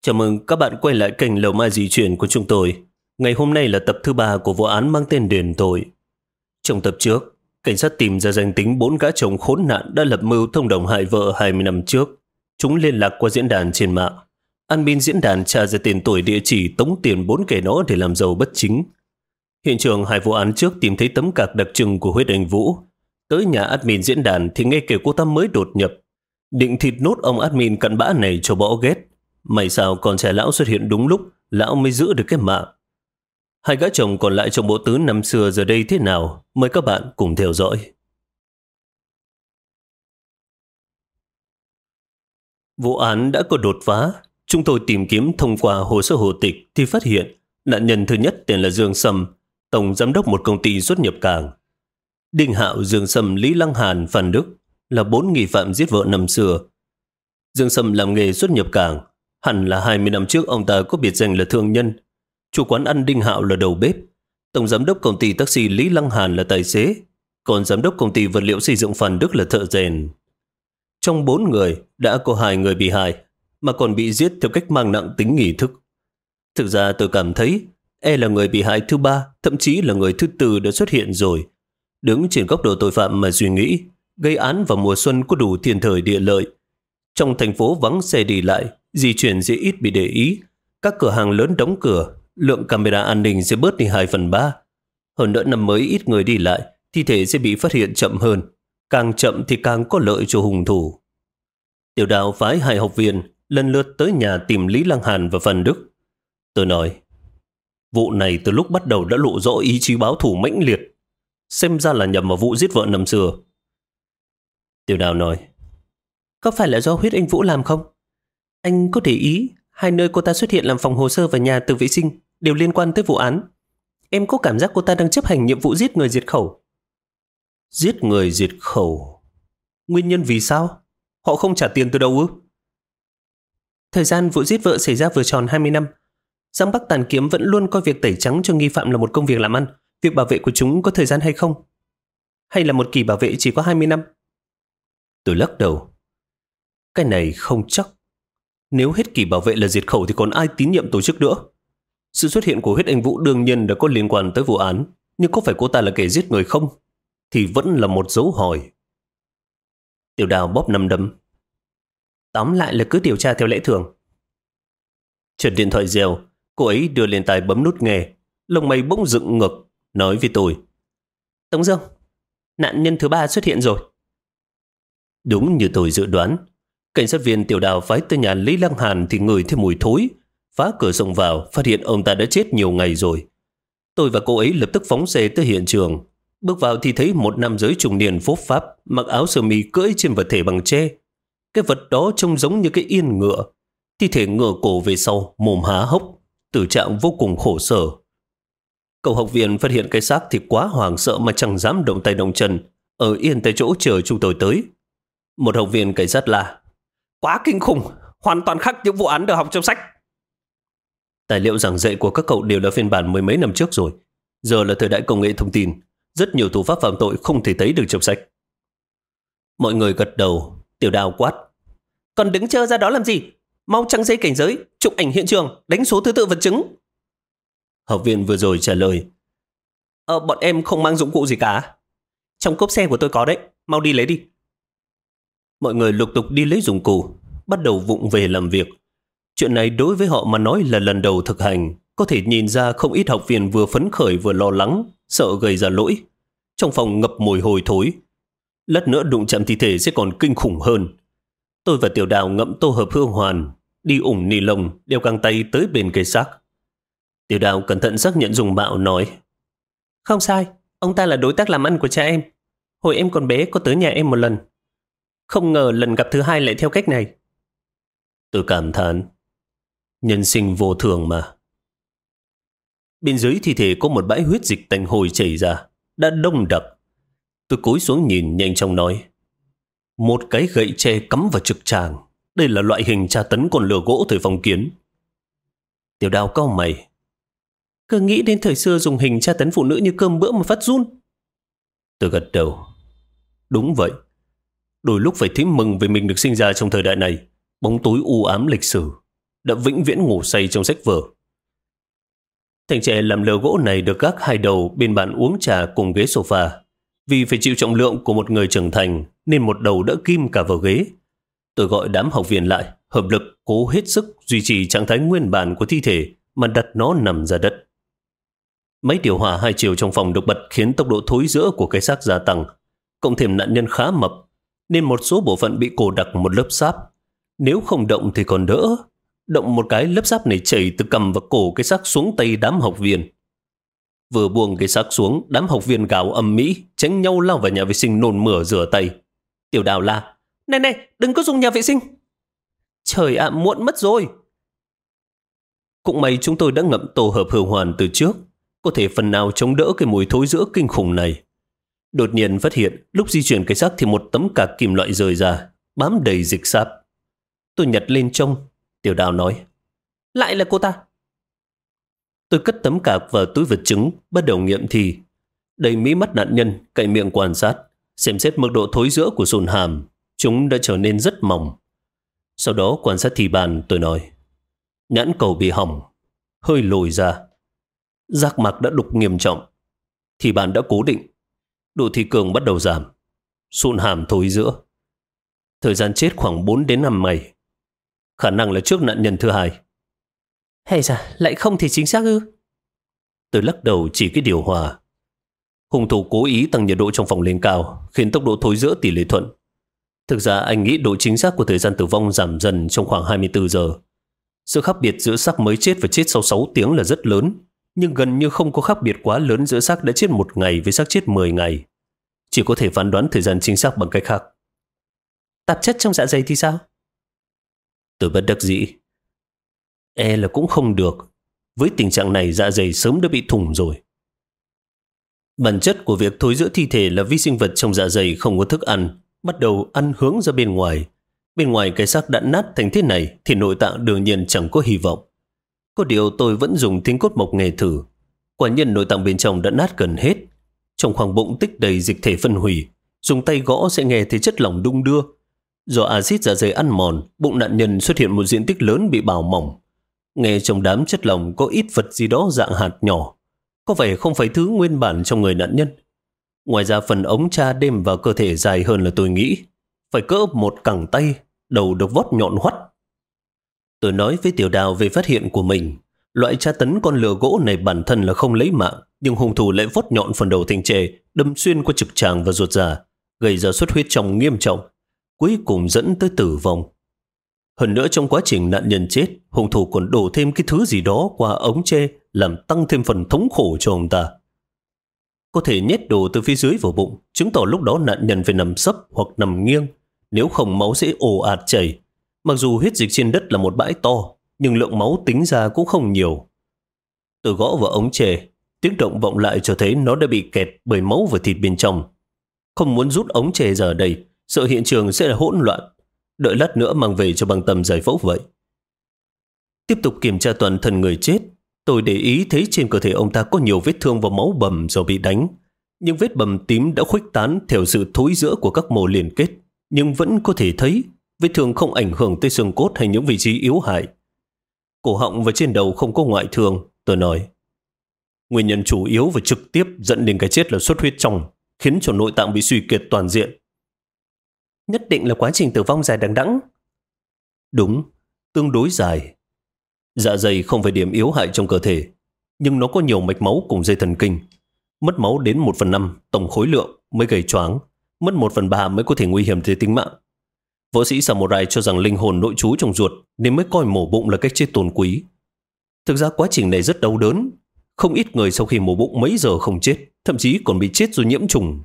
Chào mừng các bạn quay lại kênh Lầu Mai Di Chuyển của chúng tôi. Ngày hôm nay là tập thứ 3 của vụ án mang tên đền tội. Trong tập trước, cảnh sát tìm ra danh tính 4 gã chồng khốn nạn đã lập mưu thông đồng hại vợ 20 năm trước. Chúng liên lạc qua diễn đàn trên mạng. Admin diễn đàn tra ra tên tuổi, địa chỉ, tống tiền 4 kẻ đó để làm giàu bất chính. Hiện trường hai vụ án trước tìm thấy tấm cạc đặc trưng của Huyết Anh Vũ. Tới nhà admin diễn đàn thì nghe kể cô ta mới đột nhập, định thịt nốt ông admin cặn bã này cho bỏ ghét. May sao con trai lão xuất hiện đúng lúc, lão mới giữ được cái mạng. Hai gã chồng còn lại trong bộ tứ năm xưa giờ đây thế nào? Mời các bạn cùng theo dõi. Vụ án đã có đột phá. Chúng tôi tìm kiếm thông qua hồ sơ hộ tịch thì phát hiện nạn nhân thứ nhất tên là Dương Sâm, tổng giám đốc một công ty xuất nhập cảng. Đinh Hạo, Dương Sâm, Lý Lăng Hàn, Phan Đức là 4 nghi phạm giết vợ năm xưa. Dương Sâm làm nghề xuất nhập cảng. Hẳn là 20 năm trước ông ta có biệt danh là thương nhân. Chủ quán ăn Đinh Hạo là đầu bếp. Tổng giám đốc công ty taxi Lý Lăng Hàn là tài xế. Còn giám đốc công ty vật liệu xây dựng Phan Đức là thợ rèn. Trong 4 người đã có 2 người bị hại, mà còn bị giết theo cách mang nặng tính nghi thức. Thực ra tôi cảm thấy là người bị hại thứ 3, thậm chí là người thứ 4 đã xuất hiện rồi. Đứng trên góc độ tội phạm mà suy nghĩ, gây án vào mùa xuân có đủ thiên thời địa lợi. Trong thành phố vắng xe đi lại, di chuyển sẽ ít bị để ý. Các cửa hàng lớn đóng cửa, lượng camera an ninh sẽ bớt đi 2/3. Hơn nữa năm mới ít người đi lại, thi thể sẽ bị phát hiện chậm hơn. Càng chậm thì càng có lợi cho hung thủ. Tiểu Đào phái 2 học viên lần lượt tới nhà tìm Lý Lăng Hàn và Phan Đức. Tôi nói, vụ này từ lúc bắt đầu đã lộ rõ ý chí báo thù mãnh liệt. Xem ra là nhầm vào vụ giết vợ năm xưa. Tiểu Đào nói, có phải là do Huyết Anh Vũ làm không? Anh có để ý 2 nơi cô ta xuất hiện làm phòng hồ sơ và nhà tự vệ sinh đều liên quan tới vụ án. Em có cảm giác cô ta đang chấp hành nhiệm vụ giết người diệt khẩu. Giết người diệt khẩu? Nguyên nhân vì sao? Họ không trả tiền từ đâu ư? Thời gian vụ giết vợ xảy ra vừa tròn 20 năm. Giang Bắc Tàn Kiếm vẫn luôn coi việc tẩy trắng cho nghi phạm là một công việc làm ăn. Việc bảo vệ của chúng có thời gian hay không? Hay là một kỳ bảo vệ chỉ có 20 năm? Tôi lắc đầu. Cái này không chắc. Nếu hết kỳ bảo vệ là diệt khẩu thì còn ai tín nhiệm tổ chức nữa? Sự xuất hiện của Huyết Anh Vũ đương nhiên đã có liên quan tới vụ án, nhưng có phải cô ta là kẻ giết người không? Thì vẫn là một dấu hỏi. Tiểu Đào bóp nắm đấm. Tóm lại là cứ điều tra theo lẽ thường. Chợt điện thoại reo, cô ấy đưa lên tai bấm nút nghe, lông mày bỗng dựng ngược, nói với tôi. Tống Dương, nạn nhân thứ 3 xuất hiện rồi. Đúng như tôi dự đoán, cảnh sát viên Tiểu Đào phái tới nhà Lý Lăng Hàn thì ngửi thấy mùi thối, phá cửa xông vào, phát hiện ông ta đã chết nhiều ngày rồi. Tôi và cô ấy lập tức phóng xe tới hiện trường. Bước vào thì thấy một nam giới trung niên phốp pháp, mặc áo sơ mi cưỡi trên vật thể bằng tre. Cái vật đó trông giống như cái yên ngựa. Thi thể ngửa cổ về sau, mồm há hốc, tử trạng vô cùng khổ sở. Cậu học viên phát hiện cái xác thì quá hoảng sợ mà chẳng dám động tay động chân, ở yên tại chỗ chờ chúng tôi tới. Một học viên cảnh sát la, quá kinh khủng, hoàn toàn khác những vụ án được học trong sách. Tài liệu giảng dạy của các cậu đều là phiên bản 10 mấy năm trước rồi. Giờ là thời đại công nghệ thông tin, rất nhiều thủ pháp phạm tội không thể thấy được trong sách. Mọi người gật đầu. Tiểu Đào quát, còn đứng chờ ra đó làm gì? Mau trăng dây cảnh giới, chụp ảnh hiện trường, đánh số thứ tự vật chứng. Học viên vừa rồi trả lời, bọn em không mang dụng cụ gì cả. Trong cốp xe của tôi có đấy, mau đi lấy đi. Mọi người lục tục đi lấy dụng cụ, bắt đầu vụng về làm việc. Chuyện này đối với họ mà nói là lần đầu thực hành. Có thể nhìn ra không ít học viên vừa phấn khởi vừa lo lắng, sợ gây ra lỗi. Trong phòng ngập mùi hôi thối. Lát nữa đụng chạm thi thể sẽ còn kinh khủng hơn. Tôi và Tiểu Đào ngậm tô hợp hương hoàn, đi ủng ni lông, đeo găng tay tới bên cây xác. Tiểu Đào cẩn thận xác nhận dùng mạo nói, không sai, ông ta là đối tác làm ăn của cha em. Hồi em còn bé có tới nhà em một lần. Không ngờ lần gặp thứ 2 lại theo cách này. Tôi cảm thán, nhân sinh vô thường mà. Bên dưới thi thể có một bãi huyết dịch tanh hôi chảy ra, đã đông đặc. Tôi cúi xuống nhìn, nhanh chóng nói, một cái gậy tre cắm vào trực tràng. Đây là loại hình tra tấn con lừa gỗ thời phong kiến. Tiểu Đào cau mày, cứ nghĩ đến thời xưa dùng hình tra tấn phụ nữ như cơm bữa mà phát run. Tôi gật đầu, đúng vậy. Đôi lúc phải thấy mừng vì mình được sinh ra trong thời đại này, bóng tối u ám lịch sử. đã vĩnh viễn ngủ say trong sách vở. Thành trẻ làm lều gỗ này được gác hai đầu bên bàn uống trà cùng ghế sofa. Vì phải chịu trọng lượng của một người trưởng thành nên một đầu đã kim cả vào ghế. Tôi gọi đám học viên lại, hợp lực cố hết sức duy trì trạng thái nguyên bản của thi thể mà đặt nó nằm ra đất. Máy điều hòa hai chiều trong phòng được bật khiến tốc độ thối rữa của cái xác gia tăng. Cộng thêm nạn nhân khá mập nên một số bộ phận bị cô đặc một lớp sáp. Nếu không động thì còn đỡ. Động một cái lớp sáp này chảy từ cằm và cổ cái xác xuống tay đám học viên. Vừa buông cái xác xuống, đám học viên gào ầm ĩ, tránh nhau lao vào nhà vệ sinh nôn mửa rửa tay. Tiểu Đào la: Này này, đừng có dùng nhà vệ sinh. Trời ạ, muộn mất rồi. Cũng may chúng tôi đã ngậm tổ hợp hương hoàn từ trước, có thể phần nào chống đỡ cái mùi thối rữa kinh khủng này. Đột nhiên phát hiện lúc di chuyển cái xác thì một tấm cạc kim loại rơi ra, bám đầy dịch sáp. Tôi nhặt lên trông. Tiểu Đào nói: Lại là cô ta. Tôi cất tấm cạc vào túi vật chứng, bắt đầu nghiệm thi. Đầy mí mắt nạn nhân, cậy miệng quan sát, xem xét mức độ thối rữa của sụn hàm. Chúng đã trở nên rất mỏng. Sau đó quan sát thi bàn, tôi nói: Nhãn cầu bị hỏng, hơi lồi ra. Giác mạc đã đục nghiêm trọng. Thi bàn đã cố định. Độ thị cường bắt đầu giảm. Sụn hàm thối rữa. Thời gian chết khoảng 4 đến 5 ngày. Khả năng là trước nạn nhân thứ hai. Hay ra, lại không thể chính xác ư? Tôi lắc đầu chỉ cái điều hòa. Hung thủ cố ý tăng nhiệt độ trong phòng lên cao, khiến tốc độ thối rữa tỷ lệ thuận. Thực ra anh nghĩ độ chính xác của thời gian tử vong giảm dần trong khoảng 24 giờ. Sự khác biệt giữa xác mới chết và chết sau 6 tiếng là rất lớn, nhưng gần như không có khác biệt quá lớn giữa xác đã chết 1 ngày với xác chết 10 ngày. Chỉ có thể phán đoán thời gian chính xác bằng cách khác. Tạp chất trong dạ dày thì sao? Tôi bất đắc dĩ. Là cũng không được. Với tình trạng này dạ dày sớm đã bị thủng rồi. Bản chất của việc thối rữa thi thể là vi sinh vật trong dạ dày không có thức ăn, bắt đầu ăn hướng ra bên ngoài. Bên ngoài cái xác đã nát thành thế này thì nội tạng đương nhiên chẳng có hy vọng. Có điều tôi vẫn dùng thính cốt mộc nghề thử. Quả nhiên nội tạng bên trong đã nát gần hết. Trong khoang bụng tích đầy dịch thể phân hủy. Dùng tay gõ sẽ nghe thấy chất lỏng đung đưa. Do axit dạ dày ăn mòn, bụng nạn nhân xuất hiện một diện tích lớn bị bào mỏng. Nghe trong đám chất lỏng có ít vật gì đó dạng hạt nhỏ. Có vẻ không phải thứ nguyên bản trong người nạn nhân. Ngoài ra phần ống tra đêm vào cơ thể dài hơn là tôi nghĩ. Phải cỡ một cẳng tay, đầu được vót nhọn hoắt. Tôi nói với Tiểu Đào về phát hiện của mình. Loại tra tấn con lừa gỗ này bản thân là không lấy mạng, nhưng hung thủ lại vót nhọn phần đầu thành trề, đâm xuyên qua trực tràng và ruột già, gây ra xuất huyết trong nghiêm trọng, cuối cùng dẫn tới tử vong. Hơn nữa trong quá trình nạn nhân chết, hung thủ còn đổ thêm cái thứ gì đó qua ống tre, làm tăng thêm phần thống khổ cho ông ta. Có thể nhét đồ từ phía dưới vào bụng, chứng tỏ lúc đó nạn nhân phải nằm sấp hoặc nằm nghiêng, nếu không máu sẽ ồ ạt chảy. Mặc dù huyết dịch trên đất là một bãi to, nhưng lượng máu tính ra cũng không nhiều. Tôi gõ vào ống tre, tiếng động vọng lại cho thấy nó đã bị kẹt bởi máu và thịt bên trong. Không muốn rút ống tre ra đây, sợ hiện trường sẽ là hỗn loạn. Đợi lát nữa mang về cho băng tâm giải phẫu vậy. Tiếp tục kiểm tra toàn thân người chết. Tôi để ý thấy trên cơ thể ông ta có nhiều vết thương và máu bầm do bị đánh. Nhưng vết bầm tím đã khuếch tán theo sự thối rữa của các mô liên kết. Nhưng vẫn có thể thấy vết thương không ảnh hưởng tới xương cốt hay những vị trí yếu hại. Cổ họng và trên đầu không có ngoại thương, tôi nói. Nguyên nhân chủ yếu và trực tiếp dẫn đến cái chết là xuất huyết trong, khiến cho nội tạng bị suy kiệt toàn diện. Nhất định là quá trình tử vong dài đằng đẵng. Đúng, tương đối dài. Dạ dày không phải điểm yếu hại trong cơ thể, nhưng nó có nhiều mạch máu cùng dây thần kinh. Mất máu đến 1/5 tổng khối lượng mới gây choáng, mất 1/3 mới có thể nguy hiểm tới tính mạng. Võ sĩ samurai cho rằng linh hồn nội trú trong ruột nên mới coi mổ bụng là cách chết tôn quý. Thực ra quá trình này rất đau đớn. Không ít người sau khi mổ bụng mấy giờ không chết, thậm chí còn bị chết do nhiễm trùng.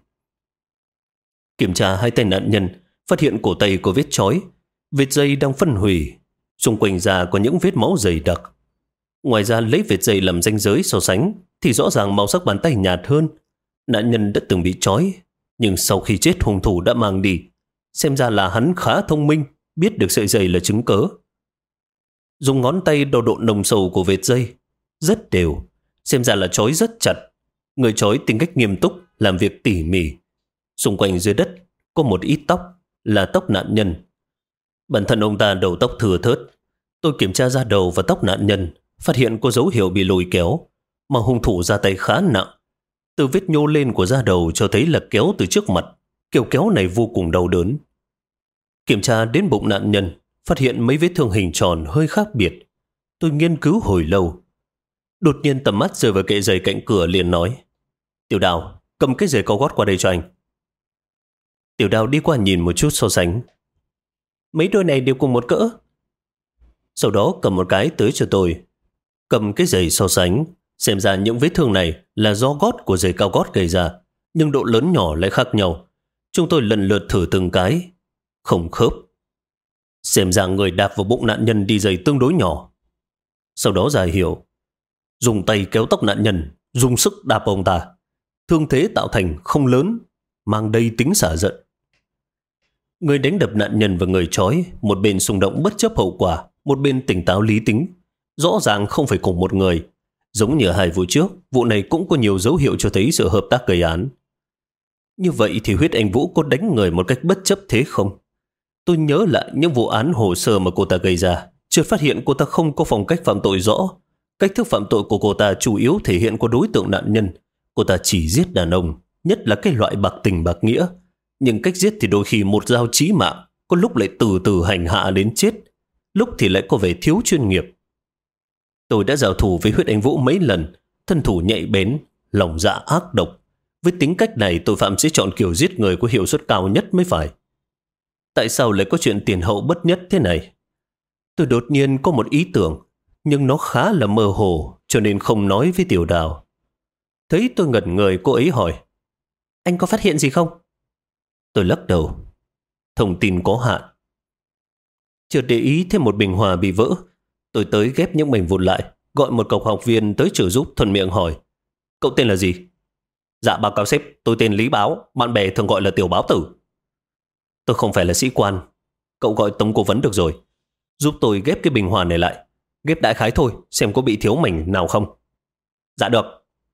Kiểm tra hai tay nạn nhân, phát hiện cổ tay có vết chói, vết dây đang phân hủy, xung quanh da có những vết máu dày đặc. Ngoài ra lấy vết dây làm ranh giới so sánh thì rõ ràng màu sắc bàn tay nhạt hơn. Nạn nhân đã từng bị trói, nhưng sau khi chết hung thủ đã mang đi. Xem ra là hắn khá thông minh, biết được sợi dây là chứng cớ. Dùng ngón tay đo độ nồng sầu của vết dây, rất đều, xem ra là trói rất chặt. Người trói tính cách nghiêm túc, làm việc tỉ mỉ. Xung quanh dưới đất có một ít tóc, là tóc nạn nhân. Bản thân ông ta đầu tóc thừa thớt. Tôi kiểm tra da đầu và tóc nạn nhân, phát hiện có dấu hiệu bị lôi kéo, mà hung thủ ra tay khá nặng. Từ vết nhô lên của da đầu cho thấy là kéo từ trước mặt, kiểu kéo này vô cùng đau đớn. Kiểm tra đến bụng nạn nhân, phát hiện mấy vết thương hình tròn hơi khác biệt. Tôi nghiên cứu hồi lâu. Đột nhiên tầm mắt rơi vào kệ giày cạnh cửa liền nói: Tiểu Đào, cầm cái giày cao gót qua đây cho anh. Tiểu Đào đi qua nhìn một chút so sánh. Mấy đôi này đều cùng một cỡ. Sau đó cầm một cái tới cho tôi. Cầm cái giày so sánh, xem ra những vết thương này là do gót của giày cao gót gây ra, nhưng độ lớn nhỏ lại khác nhau. Chúng tôi lần lượt thử từng cái. Không khớp. Xem ra người đạp vào bụng nạn nhân đi giày tương đối nhỏ. Sau đó giải hiểu. Dùng tay kéo tóc nạn nhân, dùng sức đạp ông ta. Thương thế tạo thành không lớn, mang đầy tính xả giận. Người đánh đập nạn nhân và người trói, một bên xung động bất chấp hậu quả, một bên tỉnh táo lý tính. Rõ ràng không phải cùng một người. Giống như 2 vụ trước, vụ này cũng có nhiều dấu hiệu cho thấy sự hợp tác gây án. Như vậy thì Huyết Anh Vũ có đánh người một cách bất chấp thế không? Tôi nhớ lại những vụ án hồ sơ mà cô ta gây ra, chợt phát hiện cô ta không có phong cách phạm tội rõ. Cách thức phạm tội của cô ta chủ yếu thể hiện qua đối tượng nạn nhân. Cô ta chỉ giết đàn ông, nhất là cái loại bạc tình bạc nghĩa. Nhưng cách giết thì đôi khi một dao chí mạng, có lúc lại từ từ hành hạ đến chết, lúc thì lại có vẻ thiếu chuyên nghiệp. Tôi đã giao thủ với Huyết Anh Vũ mấy lần, thân thủ nhạy bén, lòng dạ ác độc. Với tính cách này, tội phạm sẽ chọn kiểu giết người có hiệu suất cao nhất mới phải. Tại sao lại có chuyện tiền hậu bất nhất thế này? Tôi đột nhiên có một ý tưởng, nhưng nó khá là mơ hồ, cho nên không nói với Tiểu Đào. Thấy tôi ngẩn người, cô ấy hỏi: Anh có phát hiện gì không? Tôi lắc đầu. Thông tin có hạn. Chợt để ý thêm một bình hòa bị vỡ. Tôi tới ghép những mảnh vụn lại, gọi một cậu học viên tới trợ giúp, thuận miệng hỏi: Cậu tên là gì? Dạ báo cáo sếp, tôi tên Lý Báo, bạn bè thường gọi là Tiểu Báo Tử. Tôi không phải là sĩ quan. Cậu gọi Tống cố vấn được rồi. Giúp tôi ghép cái bình hòa này lại. Ghép đại khái thôi, xem có bị thiếu mảnh nào không. Dạ được.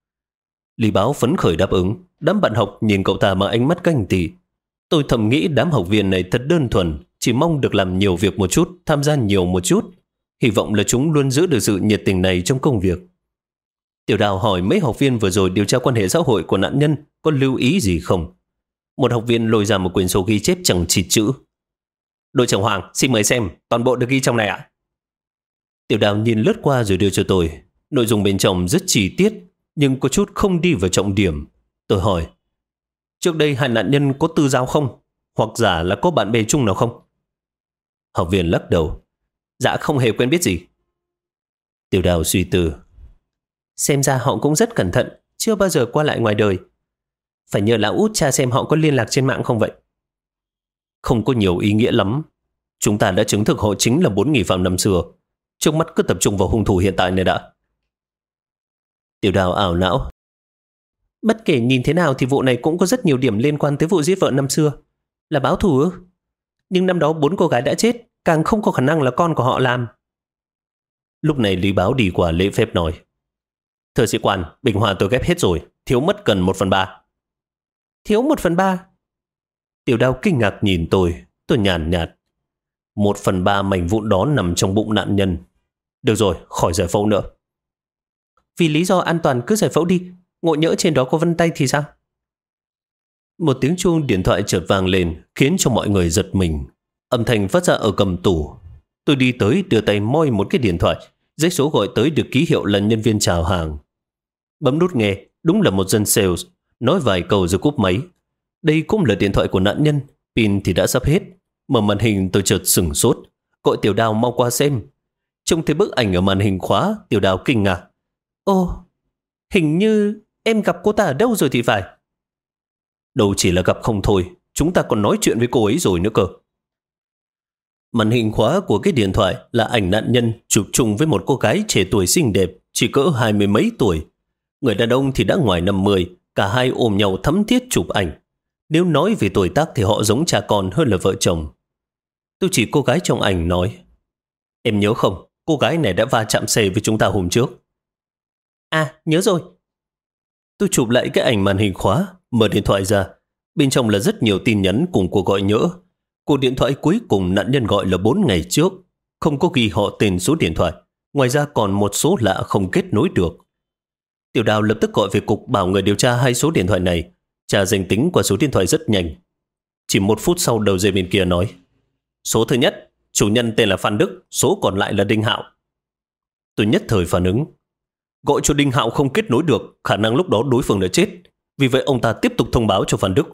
Lý Báo phấn khởi đáp ứng. Đám bạn học nhìn cậu ta mà ánh mắt ganh tị. Tôi thầm nghĩ đám học viên này thật đơn thuần, chỉ mong được làm nhiều việc một chút, tham gia nhiều một chút. Hy vọng là chúng luôn giữ được sự nhiệt tình này trong công việc. Tiểu Đào hỏi mấy học viên vừa rồi điều tra quan hệ xã hội của nạn nhân có lưu ý gì không. Một học viên lôi ra một quyển sổ ghi chép chẳng chịt chữ. Đội trưởng Hoàng, xin mời xem, toàn bộ được ghi trong này ạ. Tiểu Đào nhìn lướt qua rồi đưa cho tôi. Nội dung bên trong rất chi tiết, nhưng có chút không đi vào trọng điểm. Tôi hỏi: Trước đây hai nạn nhân có tư giao không? Hoặc giả là có bạn bè chung nào không? Học viên lắc đầu: Dạ không hề quen biết gì. Tiểu Đào suy tư: Xem ra họ cũng rất cẩn thận, chưa bao giờ qua lại ngoài đời. Phải nhờ lão út cha xem họ có liên lạc trên mạng không vậy. Không có nhiều ý nghĩa lắm. Chúng ta đã chứng thực họ chính là 4 nghi phạm năm xưa. Trước mắt cứ tập trung vào hung thủ hiện tại này đã. Tiểu Đào ảo não: Bất kể nhìn thế nào thì vụ này cũng có rất nhiều điểm liên quan tới vụ giết vợ năm xưa. Là báo thù ư? Nhưng năm đó 4 cô gái đã chết, càng không có khả năng là con của họ làm. Lúc này Lý Báo đi qua lễ phép nói: Thưa sĩ quan, bình hòa tôi ghép hết rồi, thiếu mất gần 1/3. Thiếu 1/3? Tiểu Đào kinh ngạc nhìn tôi nhàn nhạt: 1/3 mảnh vụn đó nằm trong bụng nạn nhân. Được rồi, khỏi giải phẫu nữa. Vì lý do an toàn cứ giải phẫu đi, ngộ nhỡ trên đó có vân tay thì sao? Một tiếng chuông điện thoại chợt vang lên, khiến cho mọi người giật mình. Âm thanh phát ra ở cầm tủ. Tôi đi tới đưa tay moi một cái điện thoại. Dãy số gọi tới được ký hiệu là nhân viên chào hàng. Bấm nút nghe, đúng là một dân sales. Nói vài câu rồi cúp máy. Đây cũng là điện thoại của nạn nhân, pin thì đã sắp hết. Mở màn hình tôi chợt sửng sốt, gọi Tiểu Đào mau qua xem. Trông thấy bức ảnh ở màn hình khóa, Tiểu Đào kinh ngạc: Ồ, hình như em gặp cô ta ở đâu rồi thì phải. Đâu chỉ là gặp không thôi, chúng ta còn nói chuyện với cô ấy rồi nữa cơ. Màn hình khóa của cái điện thoại là ảnh nạn nhân chụp chung với một cô gái trẻ tuổi xinh đẹp, chỉ cỡ 20 mấy tuổi. Người đàn ông thì đã ngoài 50, cả hai ôm nhau thắm thiết chụp ảnh. Nếu nói về tuổi tác thì họ giống cha con hơn là vợ chồng. Tôi chỉ cô gái trong ảnh nói: Em nhớ không, cô gái này đã va chạm xe với chúng ta hôm trước. À, nhớ rồi. Tôi chụp lại cái ảnh màn hình khóa, mở điện thoại ra. Bên trong là rất nhiều tin nhắn cùng cuộc gọi nhỡ. Cuộc điện thoại cuối cùng nạn nhân gọi là 4 ngày trước. không có ghi họ tên số điện thoại. Ngoài ra còn một số lạ không kết nối được. Tiểu Đào lập tức gọi về cục bảo người điều tra hai số điện thoại này. Tra danh tính qua số điện thoại rất nhanh. Chỉ 1 phút sau đầu dây bên kia nói: số thứ nhất, chủ nhân tên là Phan Đức, số còn lại là Đinh Hạo. Tôi nhất thời phản ứng. Gọi cho Đinh Hạo không kết nối được, khả năng lúc đó đối phương đã chết. Vì vậy ông ta tiếp tục thông báo cho Phan Đức.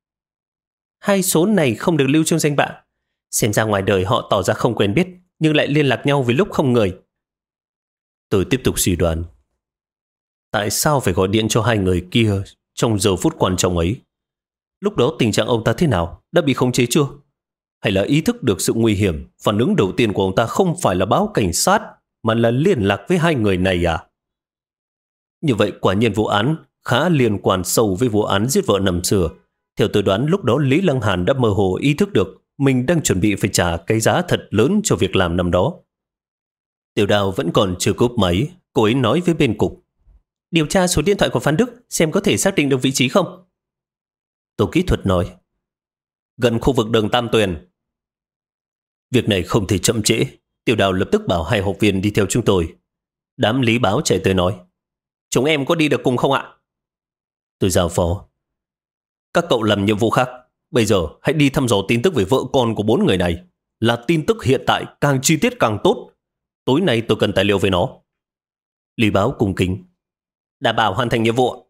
Hai số này không được lưu trong danh bạ. Xem ra ngoài đời họ tỏ ra không quen biết, nhưng lại liên lạc nhau với lúc không người. Tôi tiếp tục suy đoán. Tại sao phải gọi điện cho hai người kia trong giờ phút quan trọng ấy? Lúc đó tình trạng ông ta thế nào? Đã bị khống chế chưa? Hay là ý thức được sự nguy hiểm? Phản ứng đầu tiên của ông ta không phải là báo cảnh sát, mà là liên lạc với hai người này à? Như vậy quả nhiên vụ án khá liên quan sâu với vụ án giết vợ năm xưa. Theo tôi đoán lúc đó Lý Lăng Hàn đã mơ hồ ý thức được mình đang chuẩn bị phải trả cái giá thật lớn cho việc làm năm đó. Tiểu Đào vẫn còn chưa cúp máy, cô ấy nói với bên cục: điều tra số điện thoại của Phan Đức xem có thể xác định được vị trí không. Tổ kỹ thuật nói: gần khu vực đường Tam Tuyền. Việc này không thể chậm trễ. Tiểu Đào lập tức bảo hai học viên đi theo chúng tôi. Đám lý báo chạy tới nói: chúng em có đi được cùng không ạ? Tôi giao phó: các cậu làm nhiệm vụ khác. Bây giờ hãy đi thăm dò tin tức về vợ con của 4 người này. Là tin tức hiện tại, càng chi tiết càng tốt. Tối nay tôi cần tài liệu về nó. Lý báo cung kính: đảm bảo hoàn thành nhiệm vụ.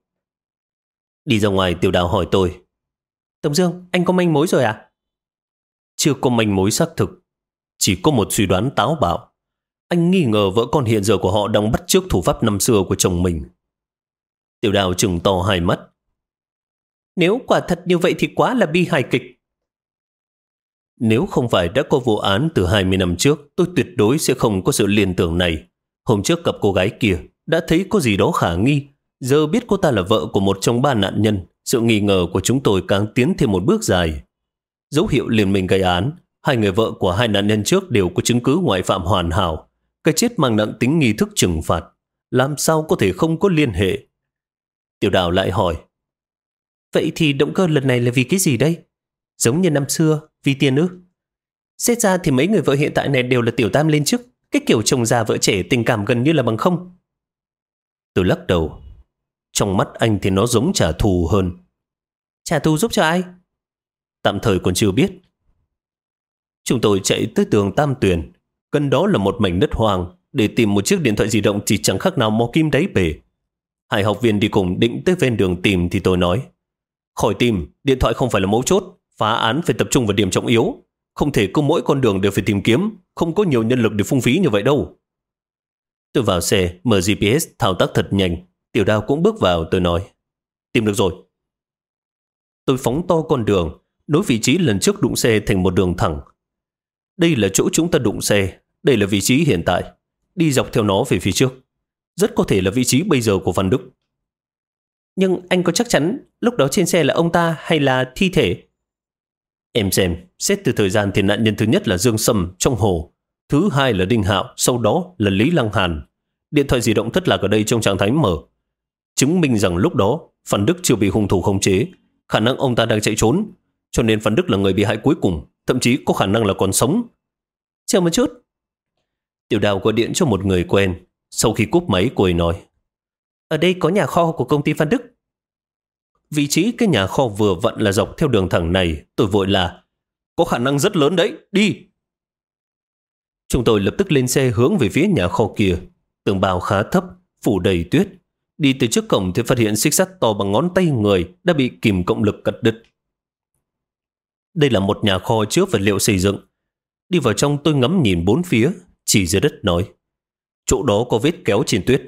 Đi ra ngoài, Tiểu Đào hỏi tôi: Tổng Dương, anh có manh mối rồi à? Chưa có manh mối xác thực, chỉ có một suy đoán táo bạo. Anh nghi ngờ vợ con hiện giờ của họ đang bắt chước thủ pháp năm xưa của chồng mình. Tiểu Đào trừng to hai mắt: nếu quả thật như vậy thì quá là bi hài kịch. Nếu không phải đã có vụ án từ 20 năm trước, tôi tuyệt đối sẽ không có sự liên tưởng này. Hôm trước gặp cô gái kia, đã thấy có gì đó khả nghi. Giờ biết cô ta là vợ của một trong 3 nạn nhân, sự nghi ngờ của chúng tôi càng tiến thêm một bước dài. Dấu hiệu liên minh gây án, hai người vợ của 2 nạn nhân trước đều có chứng cứ ngoại phạm hoàn hảo. Cái chết mang nặng tính nghi thức trừng phạt, làm sao có thể không có liên hệ? Tiểu Đào lại hỏi: vậy thì động cơ lần này là vì cái gì đây? Giống như năm xưa, vì tiền ư? Xét ra thì mấy người vợ hiện tại này đều là tiểu tam lên chức. Cái kiểu chồng già vợ trẻ tình cảm gần như là bằng không. Tôi lắc đầu. Trong mắt anh thì nó giống trả thù hơn. Trả thù giúp cho ai? Tạm thời còn chưa biết. Chúng tôi chạy tới tường Tam Tuyền. Gần đó là một mảnh đất hoang. Để tìm một chiếc điện thoại di động thì chẳng khác nào mò kim đáy bể. Hai học viên đi cùng định tới ven đường tìm thì tôi nói: khỏi tìm, điện thoại không phải là mấu chốt. Phá án phải tập trung vào điểm trọng yếu. Không thể cứ mỗi con đường đều phải tìm kiếm. Không có nhiều nhân lực để phung phí như vậy đâu. Tôi vào xe, mở GPS thao tác thật nhanh. Tiểu Đào cũng bước vào. Tôi nói: tìm được rồi. Tôi phóng to con đường, nối vị trí lần trước đụng xe thành một đường thẳng. Đây là chỗ chúng ta đụng xe. Đây là vị trí hiện tại. Đi dọc theo nó về phía trước. Rất có thể là vị trí bây giờ của Phan Đức. Nhưng anh có chắc chắn lúc đó trên xe là ông ta hay là thi thể? Em xem, xét từ thời gian thì nạn nhân thứ nhất là Dương Sâm trong hồ, thứ hai là Đinh Hạo, sau đó là Lý Lăng Hàn. Điện thoại di động thất lạc ở đây trong trạng thái mở, chứng minh rằng lúc đó Phan Đức chưa bị hung thủ khống chế, khả năng ông ta đang chạy trốn, cho nên Phan Đức là người bị hại cuối cùng, thậm chí có khả năng là còn sống. Chờ một chút. Tiểu Đào gọi điện cho một người quen. Sau khi cúp máy, cô ấy nói: ở đây có nhà kho của công ty Phan Đức. Vị trí cái nhà kho vừa vặn là dọc theo đường thẳng này. Tôi vội là: có khả năng rất lớn đấy, đi. Chúng tôi lập tức lên xe hướng về phía nhà kho kia. Tường bao khá thấp, phủ đầy tuyết. Đi từ trước cổng thì phát hiện xích sắt to bằng ngón tay người đã bị kìm cộng lực cắt đứt. Đây là một nhà kho chứa vật liệu xây dựng. Đi vào trong, tôi ngắm nhìn bốn phía, chỉ dưới đất nói: chỗ đó có vết kéo trên tuyết.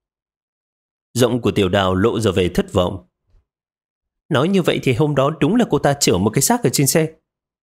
Giọng của Tiểu Đào lộ ra vẻ thất vọng. Nói như vậy thì hôm đó đúng là cô ta chở một cái xác ở trên xe.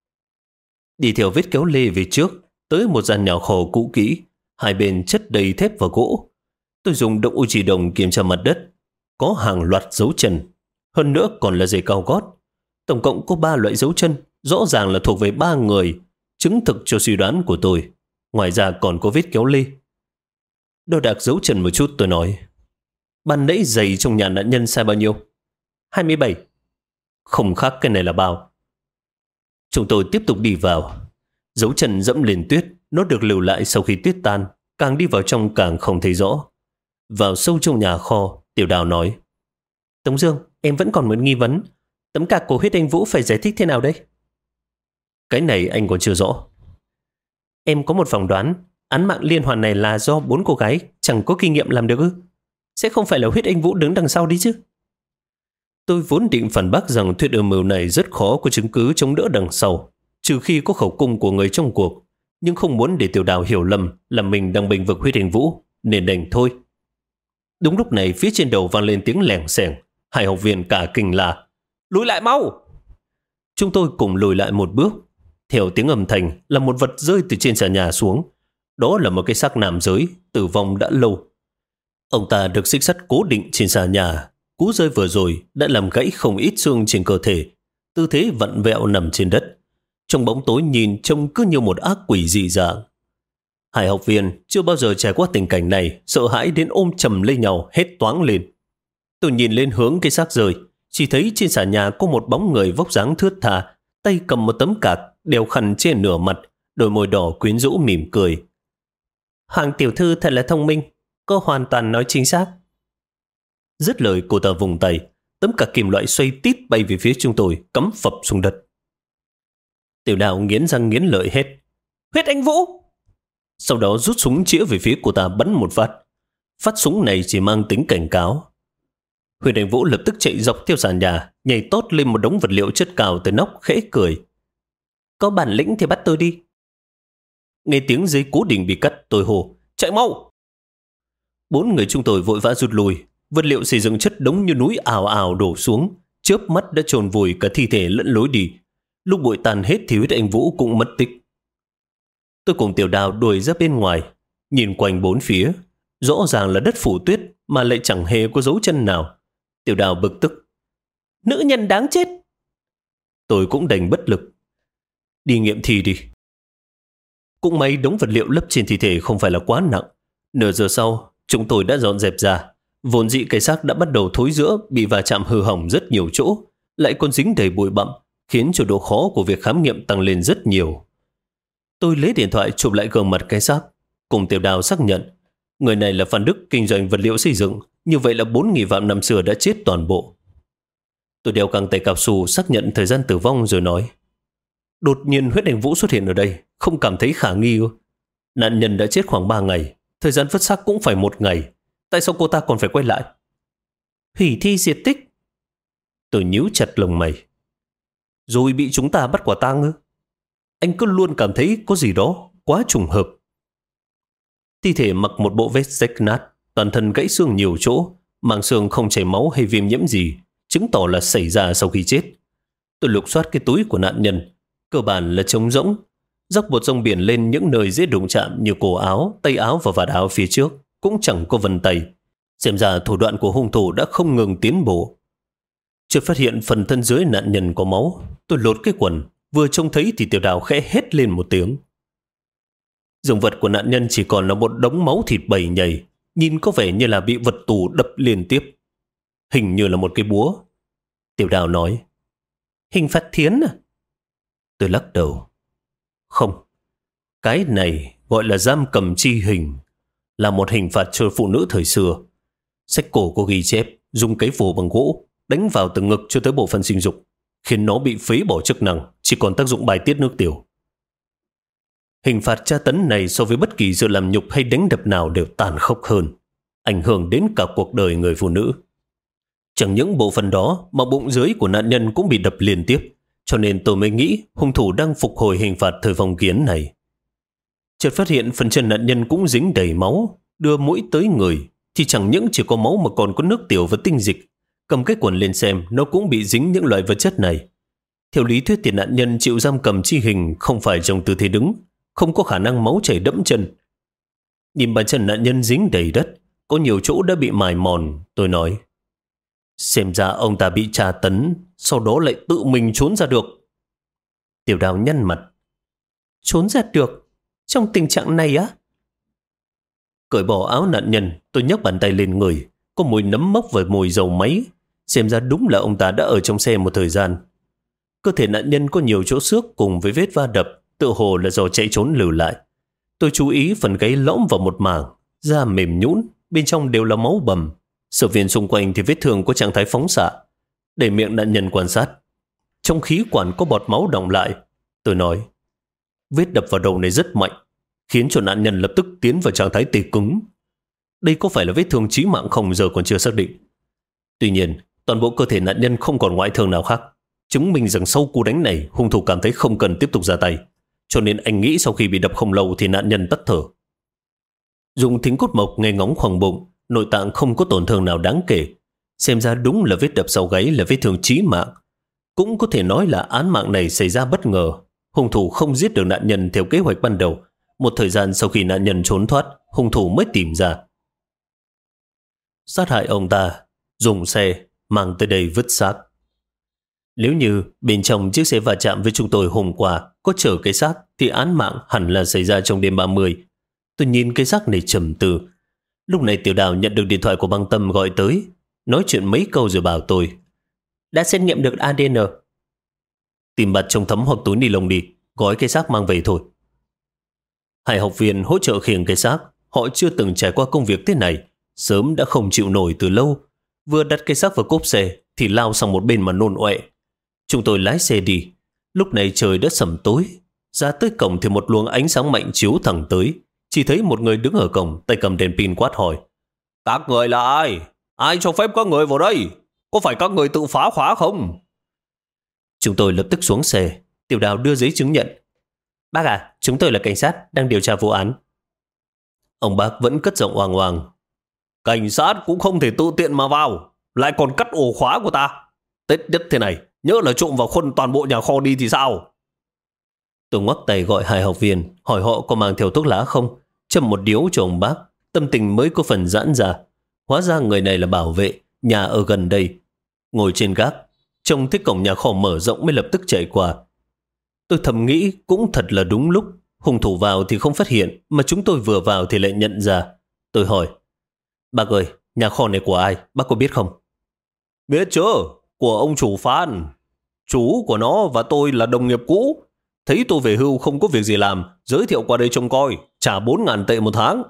Đi theo vết kéo lê về trước, tới một gian nhà kho cũ kỹ, hai bên chất đầy thép và gỗ. Tôi dùng động u chỉ đồng kiểm tra mặt đất, có hàng loạt dấu chân, hơn nữa còn là giày cao gót. Tổng cộng có 3 loại dấu chân, rõ ràng là thuộc về 3 người, chứng thực cho suy đoán của tôi. Ngoài ra còn có vết kéo lê. Đo đạc dấu chân một chút, tôi nói: ban nãy giày trong nhà nạn nhân sai bao nhiêu? 27. Không khác cái này là bao. Chúng tôi tiếp tục đi vào. Dấu chân dẫm lên tuyết, nó được lưu lại sau khi tuyết tan, càng đi vào trong càng không thấy rõ. Vào sâu trong nhà kho, Tiểu Đào nói: Tống Dương, em vẫn còn một nghi vấn. Tấm cạc của huyết anh Vũ phải giải thích thế nào đây? Cái này anh còn chưa rõ. Em có một phỏng đoán, án mạng liên hoàn này là do 4 cô gái chẳng có kinh nghiệm làm được ư? Sẽ không phải là huyết anh Vũ đứng đằng sau đi chứ? Tôi vốn định phản bác rằng thuyết âm mưu này rất khó có chứng cứ chống đỡ đằng sau, trừ khi có khẩu cung của người trong cuộc, nhưng không muốn để Tiểu Đào hiểu lầm là mình đang bênh vực huyết anh Vũ, nên đành thôi. Đúng lúc này phía trên đầu vang lên tiếng lẻng xẻng. Hai học viên cả kinh là: Lùi lại mau! Chúng tôi cùng lùi lại một bước. Theo tiếng âm thanh là một vật rơi từ trên xà nhà xuống. Đó là một cái xác nam giới tử vong đã lâu. Ông ta được xích sắt cố định trên xà nhà. Cú rơi vừa rồi đã làm gãy không ít xương trên cơ thể. Tư thế vặn vẹo nằm trên đất. Trong bóng tối nhìn trông cứ như một ác quỷ dị dạng. Hai học viên chưa bao giờ trải qua tình cảnh này, sợ hãi đến ôm chầm lấy nhau, hét toáng lên. Tôi nhìn lên hướng cái xác rơi, chỉ thấy trên xà nhà có một bóng người vóc dáng thướt tha, tay cầm một tấm cạc, đeo khăn trên nửa mặt, đôi môi đỏ quyến rũ mỉm cười. Hàng tiểu thư thật là thông minh, cô hoàn toàn nói chính xác. Dứt lời cô ta vùng tay, tấm cạc kim loại xoay tít bay về phía chúng tôi, cắm phập xuống đất. Tiểu Đào nghiến răng nghiến lợi hét: Huyết anh Vũ! Sau đó rút súng chĩa về phía cô ta bắn một phát. Phát súng này chỉ mang tính cảnh cáo. Huyết anh Vũ lập tức chạy dọc theo sàn nhà, nhảy tót lên một đống vật liệu chất cao từ nóc, khẽ cười. Có bản lĩnh thì bắt tôi đi. Nghe tiếng dây cố định bị cắt, tôi hô: Chạy mau! 4 người chúng tôi vội vã rút lui. Vật liệu xây dựng chất đống như núi ào ào đổ xuống, chớp mắt đã chôn vùi cả thi thể lẫn lối đi. Lúc bụi tàn hết thì Huyết anh Vũ cũng mất tích. Tôi cùng Tiểu Đào đuổi ra bên ngoài, nhìn quanh bốn phía. Rõ ràng là đất phủ tuyết mà lại chẳng hề có dấu chân nào. Tiểu Đào bực tức: Nữ nhân đáng chết! Tôi cũng đành bất lực. Đi nghiệm thi đi. Cũng may đống vật liệu lấp trên thi thể không phải là quá nặng. Nửa giờ sau, chúng tôi đã dọn dẹp ra. Vốn dĩ cái xác đã bắt đầu thối rữa, bị va chạm hư hỏng rất nhiều chỗ, lại còn dính đầy bụi bặm, khiến cho độ khó của việc khám nghiệm tăng lên rất nhiều. Tôi lấy điện thoại chụp lại gương mặt cái xác, cùng Tiểu Đào xác nhận người này là Phan Đức, kinh doanh vật liệu xây dựng. Như vậy là 4 nghi phạm năm xưa đã chết toàn bộ. Tôi đeo găng tay cao su xác nhận thời gian tử vong rồi nói: Đột nhiên Huyết anh Vũ xuất hiện ở đây, không cảm thấy khả nghi ư? Nạn nhân đã chết khoảng 3 ngày, thời gian vứt xác cũng phải 1 ngày. Tại sao cô ta còn phải quay lại? Hủy thi diệt tích. Tôi nhíu chặt lông mày. Rồi bị chúng ta bắt quả tang ư? Anh cứ luôn cảm thấy có gì đó quá trùng hợp. Thi thể mặc một bộ vest rách nát, toàn thân gãy xương nhiều chỗ, màng xương không chảy máu hay viêm nhiễm gì, chứng tỏ là xảy ra sau khi chết. Tôi lục soát cái túi của nạn nhân, cơ bản là trống rỗng, rắc bột rong biển lên những nơi dễ đụng chạm như cổ áo, tay áo và vạt áo phía trước, cũng chẳng có vân tay. Xem ra thủ đoạn của hung thủ đã không ngừng tiến bộ. Chợt phát hiện phần thân dưới nạn nhân có máu, tôi lột cái quần, vừa trông thấy thì Tiểu Đào khẽ hét lên một tiếng. Dương vật của nạn nhân chỉ còn là một đống máu thịt bầy nhầy, nhìn có vẻ như là bị vật tù đập liên tiếp. Hình như là một cái búa. Tiểu Đào nói: Hình phạt thiến à? Tôi lắc đầu. Không, cái này gọi là giam cầm chi hình, là một hình phạt cho phụ nữ thời xưa. Sách cổ có ghi chép dùng cái vồ bằng gỗ đánh vào từ ngực cho tới bộ phận sinh dục, khiến nó bị phế bỏ chức năng, chỉ còn tác dụng bài tiết nước tiểu. Hình phạt tra tấn này so với bất kỳ sự làm nhục hay đánh đập nào đều tàn khốc hơn, ảnh hưởng đến cả cuộc đời người phụ nữ. Chẳng những bộ phận đó mà bụng dưới của nạn nhân cũng bị đập liên tiếp, cho nên tôi mới nghĩ hung thủ đang phục hồi hình phạt thời phong kiến này. Chợt phát hiện phần chân nạn nhân cũng dính đầy máu, đưa mũi tới người thì chẳng những chỉ có máu mà còn có nước tiểu và tinh dịch. Cầm cái quần lên xem, nó cũng bị dính những loại vật chất này. Theo lý thuyết thì nạn nhân chịu giam cầm chi hình không phải trong tư thế đứng, không có khả năng máu chảy đẫm chân. Nhìn bàn chân nạn nhân dính đầy đất, có nhiều chỗ đã bị mài mòn, tôi nói: Xem ra ông ta bị tra tấn, sau đó lại tự mình trốn ra được. Tiểu Đào nhăn mặt: Trốn ra được? Trong tình trạng này á? Cởi bỏ áo nạn nhân, tôi nhấc bàn tay lên người, có mùi nấm mốc và mùi dầu máy. Xem ra đúng là ông ta đã ở trong xe một thời gian. Cơ thể nạn nhân có nhiều chỗ xước cùng với vết va đập, tự hồ là do chạy trốn lưu lại. Tôi chú ý phần gáy lõm vào một mảng, da mềm nhũn, bên trong đều là máu bầm. Sở viên xung quanh thì vết thương có trạng thái phóng xạ. Để miệng nạn nhân quan sát. Trong khí quản có bọt máu đọng lại. Tôi nói, vết đập vào đầu này rất mạnh, khiến cho nạn nhân lập tức tiến vào trạng thái tê cứng. Đây có phải là vết thương chí mạng không giờ còn chưa xác định. Tuy nhiên, toàn bộ cơ thể nạn nhân không còn ngoại thương nào khác, chứng minh rằng sau cú đánh này hung thủ cảm thấy không cần tiếp tục ra tay, cho nên anh nghĩ sau khi bị đập không lâu thì nạn nhân tắt thở. Dùng thính cốt mộc nghe ngóng khoang bụng, nội tạng không có tổn thương nào đáng kể. Xem ra đúng là vết đập sau gáy là vết thương chí mạng. Cũng có thể nói là án mạng này xảy ra bất ngờ. Hung thủ không giết được nạn nhân theo kế hoạch ban đầu. Một thời gian sau khi nạn nhân trốn thoát, hung thủ mới tìm ra. Sát hại ông ta, dùng xe, mang tới đây vứt xác. Nếu như bên trong chiếc xe va chạm với chúng tôi hôm qua có chở cái xác thì án mạng hẳn là xảy ra trong đêm 30. Tôi nhìn cái xác này trầm tư. Lúc này Tiểu Đào nhận được điện thoại của Băng Tâm gọi tới, nói chuyện mấy câu rồi bảo tôi đã xét nghiệm được ADN. Tìm bật trong thấm hoặc túi ni lông đi, gói cái xác mang về thôi. Hai học viên hỗ trợ khiêng cái xác, họ chưa từng trải qua công việc thế này, sớm đã không chịu nổi từ lâu. Vừa đặt cái xác vào cốp xe thì lao sang một bên mà nôn ọe. Chúng tôi lái xe đi. Lúc này trời đã sầm tối. Ra tới cổng thì một luồng ánh sáng mạnh chiếu thẳng tới. Chỉ thấy một người đứng ở cổng, tay cầm đèn pin quát hỏi: các người là ai? Ai cho phép các người vào đây? Có phải các người tự phá khóa không? Chúng tôi lập tức xuống xe. Tiểu Đào đưa giấy chứng nhận. Bác à, chúng tôi là cảnh sát đang điều tra vụ án. Ông bác vẫn cất giọng oang oang: cảnh sát cũng không thể tự tiện mà vào, lại còn cắt ổ khóa của ta. Tết nhất thế này, nhớ là trộm vào khuân toàn bộ nhà kho đi thì sao? Tôi ngoắc tay gọi hai học viên, hỏi họ có mang theo thuốc lá không, châm một điếu cho ông bác. Tâm tình mới có phần giãn ra. Hóa ra người này là bảo vệ, nhà ở gần đây. Ngồi trên gác, trông thấy cổng nhà kho mở rộng mới lập tức chạy qua. Tôi thầm nghĩ cũng thật là đúng lúc. Hung thủ vào thì không phát hiện, mà chúng tôi vừa vào thì lại nhận ra. Tôi hỏi: bác ơi, nhà kho này của ai, bác có biết không? Biết chứ, của ông chủ Phan. Chú của nó và tôi là đồng nghiệp cũ. Thấy tôi về hưu không có việc gì làm, giới thiệu qua đây trông coi, trả 4.000 tệ một tháng.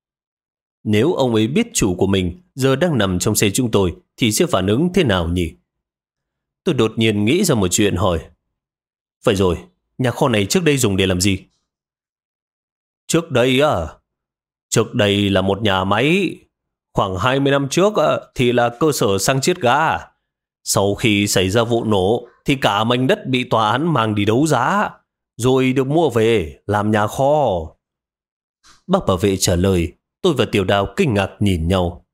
Nếu ông ấy biết chủ của mình giờ đang nằm trong xe chúng tôi thì sẽ phản ứng thế nào nhỉ? Tôi đột nhiên nghĩ ra một chuyện hỏi: phải rồi, nhà kho này trước đây dùng để làm gì? Trước đây Trước đây là một nhà máy. Khoảng 20 năm trước thì là cơ sở xăng chiết ga. Sau khi xảy ra vụ nổ thì cả mảnh đất bị tòa án mang đi đấu giá, rồi được mua về làm nhà kho. Bác bảo vệ trả lời. Tôi và Tiểu Đào kinh ngạc nhìn nhau.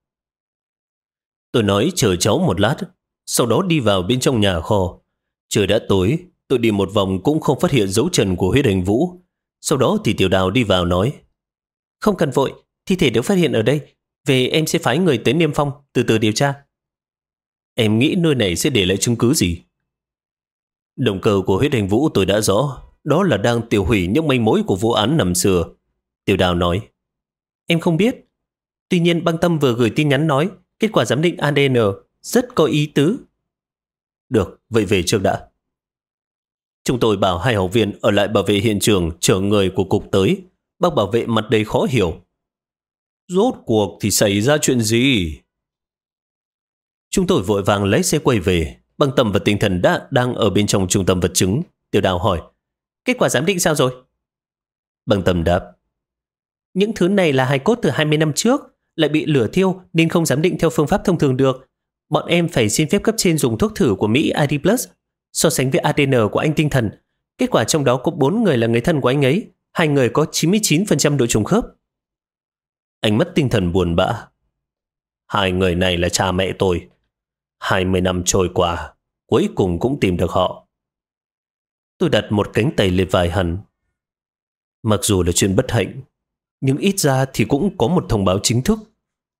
Tôi nói chờ cháu một lát, sau đó đi vào bên trong nhà kho. Trời đã tối, tôi đi một vòng cũng không phát hiện dấu chân của Huyết Hành Vũ. Sau đó thì Tiểu Đào đi vào nói: không cần vội, thi thể được phát hiện ở đây. Về em sẽ phái người tới Niêm Phong từ từ điều tra. Em nghĩ nơi này sẽ để lại chứng cứ gì? Động cơ của Huyết Hành Vũ tôi đã rõ, đó là đang tiêu hủy những manh mối của vụ án năm xưa. Tiểu Đào nói: em không biết. Tuy nhiên Băng Tâm vừa gửi tin nhắn nói kết quả giám định ADN rất có ý tứ. Được, vậy về trước đã. Chúng tôi bảo hai học viên ở lại bảo vệ hiện trường, chở người của cục tới. Bác bảo vệ mặt đầy khó hiểu. Rốt cuộc thì xảy ra chuyện gì? Chúng tôi vội vàng lấy xe quay về. Băng Tâm và Tinh Thần đang ở bên trong trung tâm vật chứng. Tiểu Đào hỏi: kết quả giám định sao rồi? Băng Tâm đáp: những thứ này là hài cốt từ 20 năm trước, lại bị lửa thiêu nên không giám định theo phương pháp thông thường được. Bọn em phải xin phép cấp trên dùng thuốc thử của Mỹ ID Plus so sánh với ADN của anh Tinh Thần. Kết quả trong đó có 4 người là người thân của anh ấy, 2 người có 99% độ trùng khớp. Ánh mắt Tinh Thần buồn bã: 2 người này là cha mẹ tôi. 20 năm trôi qua, cuối cùng cũng tìm được họ. Tôi đặt một cánh tay lên vai hắn. Mặc dù là chuyện bất hạnh, nhưng ít ra thì cũng có một thông báo chính thức.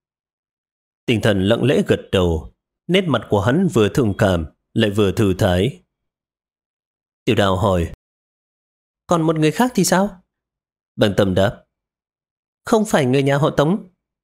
Tinh Thần lặng lẽ gật đầu. Nét mặt của hắn vừa thương cảm lại vừa thư thái. Tiểu Đào hỏi: còn một người khác thì sao? Băng Tâm đáp: không phải người nhà họ Tống.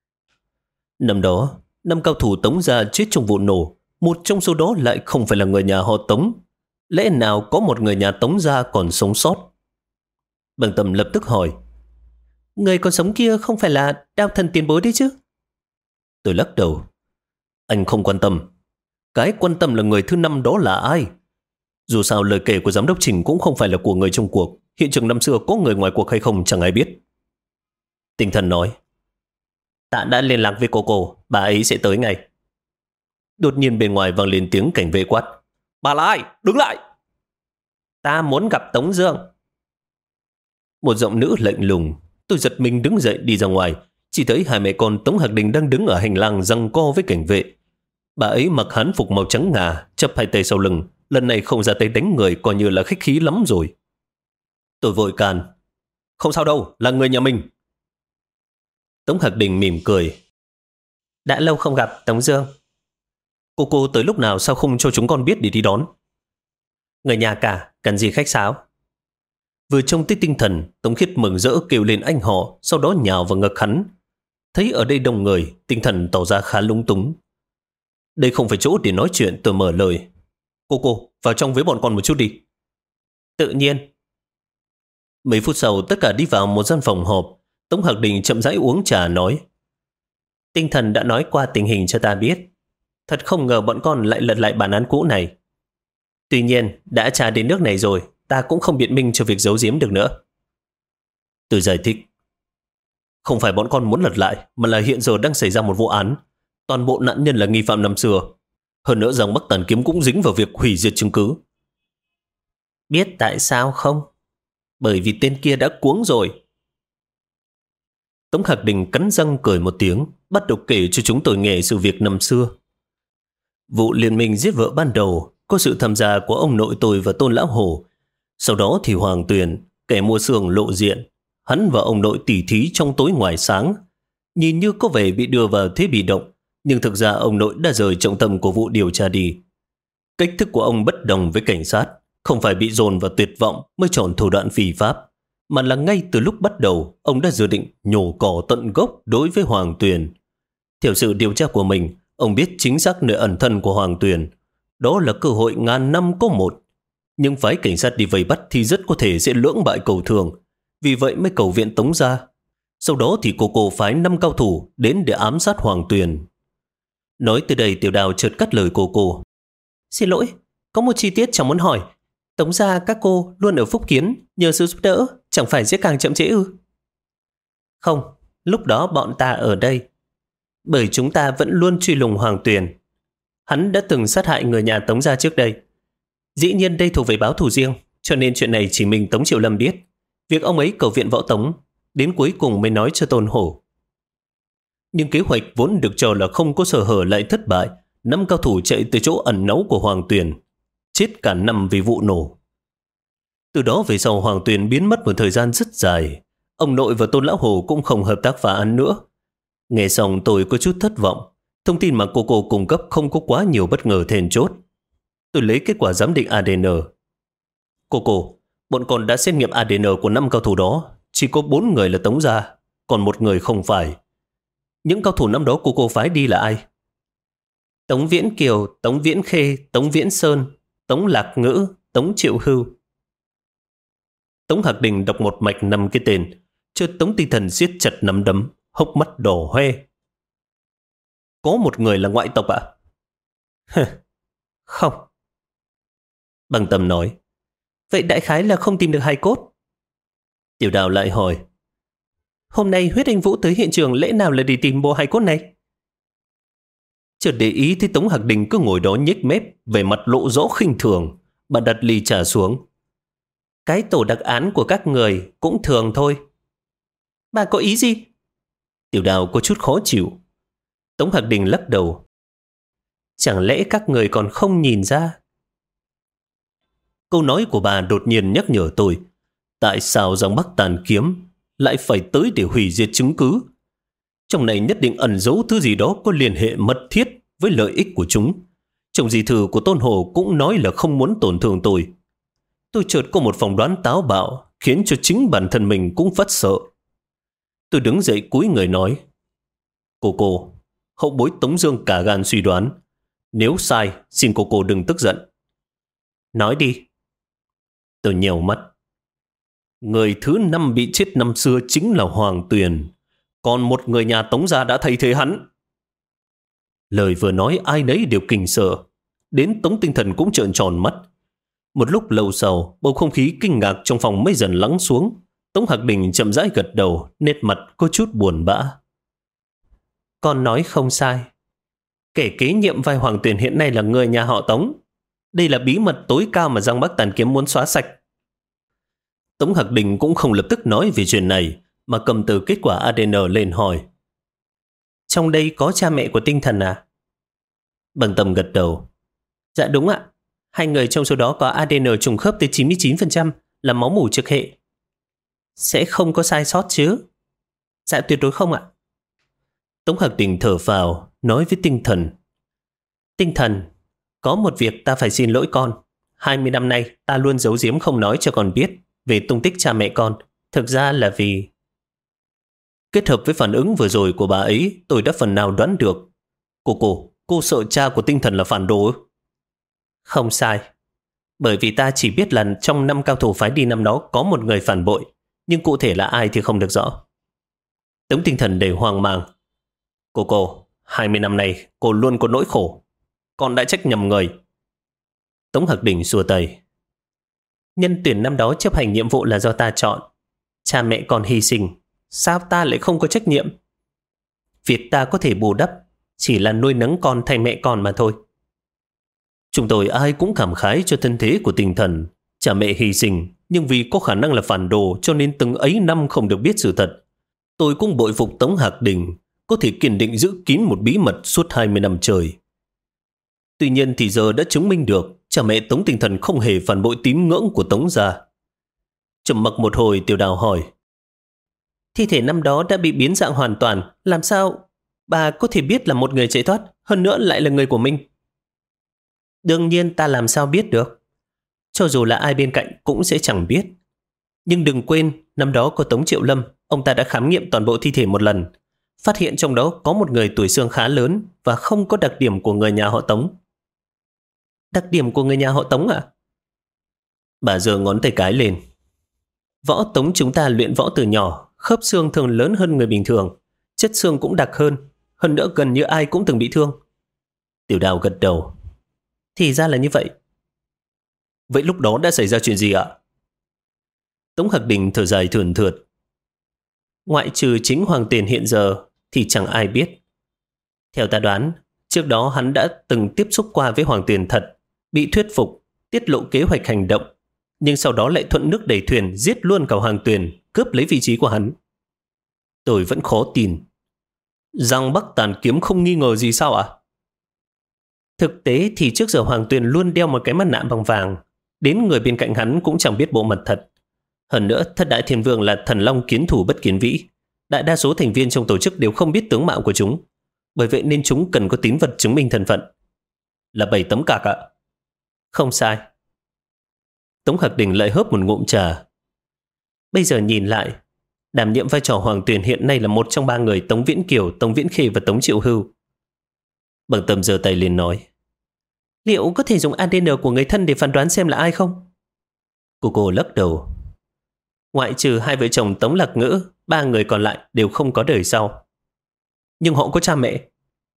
Năm đó, 5 cao thủ Tống gia chết trong vụ nổ, một trong số đó lại không phải là người nhà họ Tống. Lẽ nào có một người nhà Tống gia còn sống sót? Bằng Tâm lập tức hỏi. Người còn sống kia không phải là Đao Thần tiền bối đấy chứ? Tôi lắc đầu. Anh không quan tâm. Cái quan tâm là người thứ 5 đó là ai. Dù sao lời kể của giám đốc Trình cũng không phải là của người trong cuộc. Hiện trường năm xưa có người ngoài cuộc hay không chẳng ai biết. Tinh Thần nói. Ta đã liên lạc với cô, bà ấy sẽ tới ngay. Đột nhiên bên ngoài vang lên tiếng cảnh vệ quát. Bà là ai? Đứng lại! Ta muốn gặp Tống Dương. Một giọng nữ lạnh lùng. Tôi giật mình đứng dậy đi ra ngoài. Chỉ thấy hai mẹ con Tống Hạc Đình đang đứng ở hành lang giằng co với cảnh vệ. Bà ấy mặc hán phục màu trắng ngà, chắp hai tay sau lưng. Lần này không ra tay đánh người, coi như là khách khí lắm rồi. Tôi vội can. Không sao đâu, là người nhà mình. Tống Hạc Đình mỉm cười. Đã lâu không gặp, Tống Dương. Cô tới lúc nào, sao không cho chúng con biết để đi đón? Người nhà cả, cần gì khách sáo? Vừa trông thấy Tinh Thần, Tống Khiết mừng rỡ kêu lên anh họ, sau đó nhào vào ngực hắn. Thấy ở đây đông người, Tinh Thần tỏ ra khá lúng túng. Đây không phải chỗ để nói chuyện, tôi mở lời. Cô, vào trong với bọn con một chút đi. Tự nhiên. Mấy phút sau, tất cả đi vào một gian phòng họp. Tống Hạc Đình chậm rãi uống trà nói. Tinh Thần đã nói qua tình hình cho ta biết. Thật không ngờ bọn con lại lật lại bản án cũ này. Tuy nhiên, đã tra đến nước này rồi, ta cũng không biện minh cho việc giấu giếm được nữa. Tôi giải thích. Không phải bọn con muốn lật lại, mà là hiện giờ đang xảy ra một vụ án. Toàn bộ nạn nhân là nghi phạm năm xưa. Hơn nữa rằng Bắc Tàn Kiếm cũng dính vào việc hủy diệt chứng cứ. Biết tại sao không? Bởi vì tên kia đã cuống rồi. Tống Hạc Đình cắn răng cười một tiếng, bắt đầu kể cho chúng tôi nghe sự việc năm xưa. Vụ liên minh giết vợ ban đầu có sự tham gia của ông nội tôi và Tôn Lão Hổ. Sau đó thì Hoàng Tuyền, kẻ mua xương lộ diện. Hắn và ông nội tỉ thí trong tối ngoài sáng. Nhìn như có vẻ bị đưa vào thế bị động, nhưng thực ra ông nội đã rời trọng tâm của vụ điều tra đi. Cách thức của ông bất đồng với cảnh sát, không phải bị dồn vào tuyệt vọng mới chọn thủ đoạn phi pháp, mà là ngay từ lúc bắt đầu ông đã dự định nhổ cỏ tận gốc đối với Hoàng Tuyền. Theo sự điều tra của mình, ông biết chính xác nơi ẩn thân của Hoàng Tuyền. Đó là cơ hội ngàn năm có một. Nhưng phái cảnh sát đi vây bắt thì rất có thể sẽ lưỡng bại cầu thường. Vì vậy mới cầu viện Tống ra. Sau đó thì cô phái 5 cao thủ đến để ám sát Hoàng Tuyền. Nói tới đây Tiểu Đào chợt cắt lời cô. Xin lỗi, có một chi tiết chẳng muốn hỏi. Tống ra các cô luôn ở Phúc Kiến nhờ sự giúp đỡ, chẳng phải sẽ càng chậm trễ ư? Không, lúc đó bọn ta ở đây. Bởi chúng ta vẫn luôn truy lùng Hoàng Tuyền. Hắn đã từng sát hại người nhà Tống gia trước đây. Dĩ nhiên đây thuộc về báo thù riêng, cho nên chuyện này chỉ mình Tống Triệu Lâm biết. Việc ông ấy cầu viện võ Tống, đến cuối cùng mới nói cho Tôn Hổ. Nhưng kế hoạch vốn được cho là không có sơ hở lại thất bại. 5 cao thủ chạy từ chỗ ẩn náu của Hoàng Tuyền, chết cả năm vì vụ nổ. Từ đó về sau Hoàng Tuyền biến mất một thời gian rất dài. Ông nội và Tôn Lão Hổ cũng không hợp tác phá án nữa. Nghe xong tôi có chút thất vọng. Thông tin mà cô cung cấp không có quá nhiều bất ngờ then chốt. Tôi lấy kết quả giám định ADN. Cô, bọn con đã xét nghiệm ADN của 5 cao thủ đó. Chỉ có 4 người là Tống gia, còn 1 người không phải. Những cao thủ năm đó cô phái đi là ai? Tống Viễn Kiều, Tống Viễn Khê, Tống Viễn Sơn, Tống Lạc Ngữ, Tống Triệu Hưu. Tống Hạc Đình đọc một mạch 5 cái tên, chợt Tống Tinh Thần siết chặt nắm đấm, hốc mắt đỏ hoe. Có 1 người là ngoại tộc ạ? Không. Bằng Tâm nói. Vậy đại khái là không tìm được hài cốt. Tiểu Đào lại hỏi. Hôm nay Huyết Anh Vũ tới hiện trường lẽ nào là đi tìm bộ hài cốt này? Chợt để ý thấy Tống Hạc Đình cứ ngồi đó nhếch mép, về mặt lộ rõ khinh thường. Bà đặt ly trà xuống. Cái tổ đặc án của các người cũng thường thôi. Bà có ý gì? Tiểu Đào có chút khó chịu. Tống Hạc Đình lắc đầu. Chẳng lẽ các người còn không nhìn ra? Câu nói của bà đột nhiên nhắc nhở tôi. Tại sao dòng Bắc Tàn Kiếm lại phải tới để hủy diệt chứng cứ? Trong này nhất định ẩn giấu thứ gì đó có liên hệ mật thiết với lợi ích của chúng. Chồng dì thử của Tôn Hồ cũng nói là không muốn tổn thương tôi. Tôi chợt có một phỏng đoán táo bạo khiến cho chính bản thân mình cũng phát sợ. Tôi đứng dậy cúi người nói. Cô, hậu bối Tống Dương cả gan suy đoán. Nếu sai, xin cô đừng tức giận. Nói đi. Tôi nhèo mắt. Người thứ 5 bị chết năm xưa chính là Hoàng Tuyền. Còn một người nhà Tống gia đã thay thế hắn. Lời vừa nói ai nấy đều kinh sợ. Đến Tống Tinh Thần cũng trợn tròn mắt. Một lúc lâu sau, bầu không khí kinh ngạc trong phòng mới dần lắng xuống. Tống Hạc Đình chậm rãi gật đầu, nét mặt có chút buồn bã. Con nói không sai. Kẻ kế nhiệm vai Hoàng Tuyền hiện nay là người nhà họ Tống. Đây là bí mật tối cao mà Giang Bắc Tàn Kiếm muốn xóa sạch. Tống Hạc Đình cũng không lập tức nói về chuyện này, mà cầm từ kết quả ADN lên hỏi. Trong đây có cha mẹ của Tinh Thần à? Bằng Tâm gật đầu. Dạ đúng ạ. Hai người trong số đó có ADN trùng khớp tới 99%, là máu mủ trực hệ. Sẽ không có sai sót chứ? Dạ tuyệt đối không ạ. Tống Hạc Đình thở phào, nói với Tinh Thần. Tinh Thần, có một việc ta phải xin lỗi con. 20 năm nay ta luôn giấu giếm không nói cho con biết về tung tích cha mẹ con. Thực ra là vì... Kết hợp với phản ứng vừa rồi của bà ấy, tôi đã phần nào đoán được. Cô sợ cha của Tinh Thần là phản đồ? Không sai. Bởi vì ta chỉ biết là trong 5 cao thủ phái đi năm đó có một người phản bội, nhưng cụ thể là ai thì không được rõ. Tống Tinh Thần đầy hoang mang. Cô, 20 năm nay cô luôn có nỗi khổ. Con đã trách nhầm người. Tống Hạc Đình xua tay. Nhân tuyển năm đó chấp hành nhiệm vụ là do ta chọn. Cha mẹ con hy sinh, sao ta lại không có trách nhiệm? Việc ta có thể bù đắp chỉ là nuôi nấng con thay mẹ con mà thôi. Chúng tôi ai cũng cảm khái cho thân thế của Tinh Thần. Cha mẹ hy sinh, nhưng vì có khả năng là phản đồ cho nên từng ấy năm không được biết sự thật. Tôi cũng bội phục Tống Hạc Đình, có thể kiên định giữ kín một bí mật suốt 20 năm trời. Tuy nhiên thì giờ đã chứng minh được cha mẹ Tống Tinh Thần không hề phản bội tín ngưỡng của Tống gia. Trầm mặc một hồi, Tiểu Đào hỏi. Thi thể năm đó đã bị biến dạng hoàn toàn, làm sao bà có thể biết là một người chạy thoát, hơn nữa lại là người của mình? Đương nhiên ta làm sao biết được. Cho dù là ai bên cạnh cũng sẽ chẳng biết. Nhưng đừng quên, năm đó có Tống Triệu Lâm, ông ta đã khám nghiệm toàn bộ thi thể một lần, phát hiện trong đó có một người tuổi xương khá lớn và không có đặc điểm của người nhà họ Tống. Đặc điểm của người nhà họ Tống à? Bà giơ ngón tay cái lên. Võ Tống chúng ta luyện võ từ nhỏ, khớp xương thường lớn hơn người bình thường, chất xương cũng đặc hơn nữa gần như ai cũng từng bị thương. Tiểu Đào gật đầu. Thì ra là như vậy. Vậy lúc đó đã xảy ra chuyện gì ạ? Tống Hạc Đình thở dài thườn thượt. Ngoại trừ chính Hoàng Tiền hiện giờ thì chẳng ai biết. Theo ta đoán, trước đó hắn đã từng tiếp xúc qua với Hoàng Tiền thật, bị thuyết phục, tiết lộ kế hoạch hành động, nhưng sau đó lại thuận nước đẩy thuyền giết luôn cả Hoàng Tuyền, cướp lấy vị trí của hắn. Tôi vẫn khó tin. Giang Bắc Tàn Kiếm không nghi ngờ gì sao ạ? Thực tế thì trước giờ Hoàng Tuyền luôn đeo một cái mặt nạ bằng vàng, đến người bên cạnh hắn cũng chẳng biết bộ mặt thật. Hơn nữa, Thất Đại Thiên Vương là thần long kiến thủ bất kiến vĩ. Đại đa số thành viên trong tổ chức đều không biết tướng mạo của chúng. Bởi vậy nên chúng cần có tín vật chứng minh thân phận. Là 7 tấm cạc ạ? Không sai. Tống Hạc Đình lại hớp một ngụm trà. Bây giờ nhìn lại, đảm nhiệm vai trò Hoàng Tuyền hiện nay là một trong 3 người Tống Viễn Kiều, Tống Viễn Khê và Tống Triệu Hưu. Bằng Tâm giơ tay lên nói. Liệu có thể dùng ADN của người thân để phán đoán xem là ai không? Cô lắc đầu. Ngoại trừ 2 vợ chồng Tống Lạc Ngữ, 3 người còn lại đều không có đời sau. Nhưng họ có cha mẹ.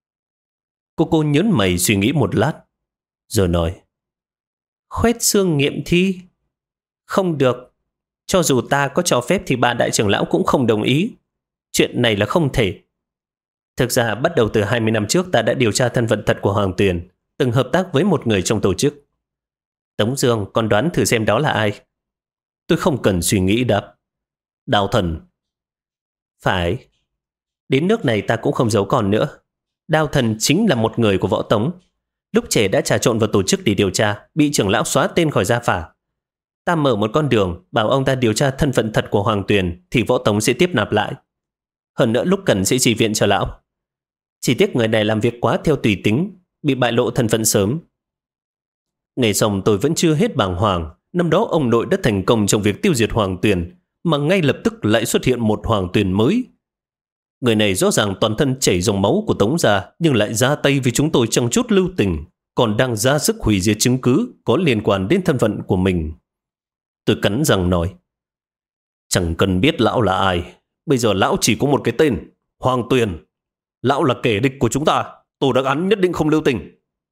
Cô nhớn mày suy nghĩ một lát, rồi nói. Khoét xương nghiệm thi? Không được. Cho dù ta có cho phép thì bà đại trưởng lão cũng không đồng ý. Chuyện này là không thể. Thực ra bắt đầu từ 20 năm trước ta đã điều tra thân phận thật của Hoàng Tuyền, từng hợp tác với một người trong tổ chức. Tống Dương, con đoán thử xem đó là ai? Tôi không cần suy nghĩ đáp. Đao Thần. Phải. Đến nước này ta cũng không giấu còn nữa. Đao Thần chính là một người của Võ Tống. Lúc trẻ đã trà trộn vào tổ chức để điều tra, bị trưởng lão xóa tên khỏi gia phả. Ta mở một con đường, bảo ông ta điều tra thân phận thật của Hoàng Tuyền, thì Võ Tống sẽ tiếp nạp lại. Hơn nữa lúc cần sẽ chỉ viện cho lão. Chỉ tiếc người này làm việc quá theo tùy tính, bị bại lộ thân phận sớm. Nghe xong tôi vẫn chưa hết bàng hoàng. Năm đó ông nội đã thành công trong việc tiêu diệt Hoàng Tuyền, mà ngay lập tức lại xuất hiện một Hoàng Tuyền mới. Người này rõ ràng toàn thân chảy dòng máu của Tống gia, nhưng lại ra tay vì chúng tôi chẳng chút lưu tình, còn đang ra sức hủy diệt chứng cứ có liên quan đến thân phận của mình. Tôi cắn răng nói. Chẳng cần biết lão là ai. Bây giờ lão chỉ có một cái tên, Hoàng Tuyền. Lão là kẻ địch của chúng ta. Tổ đặc án nhất định không lưu tình.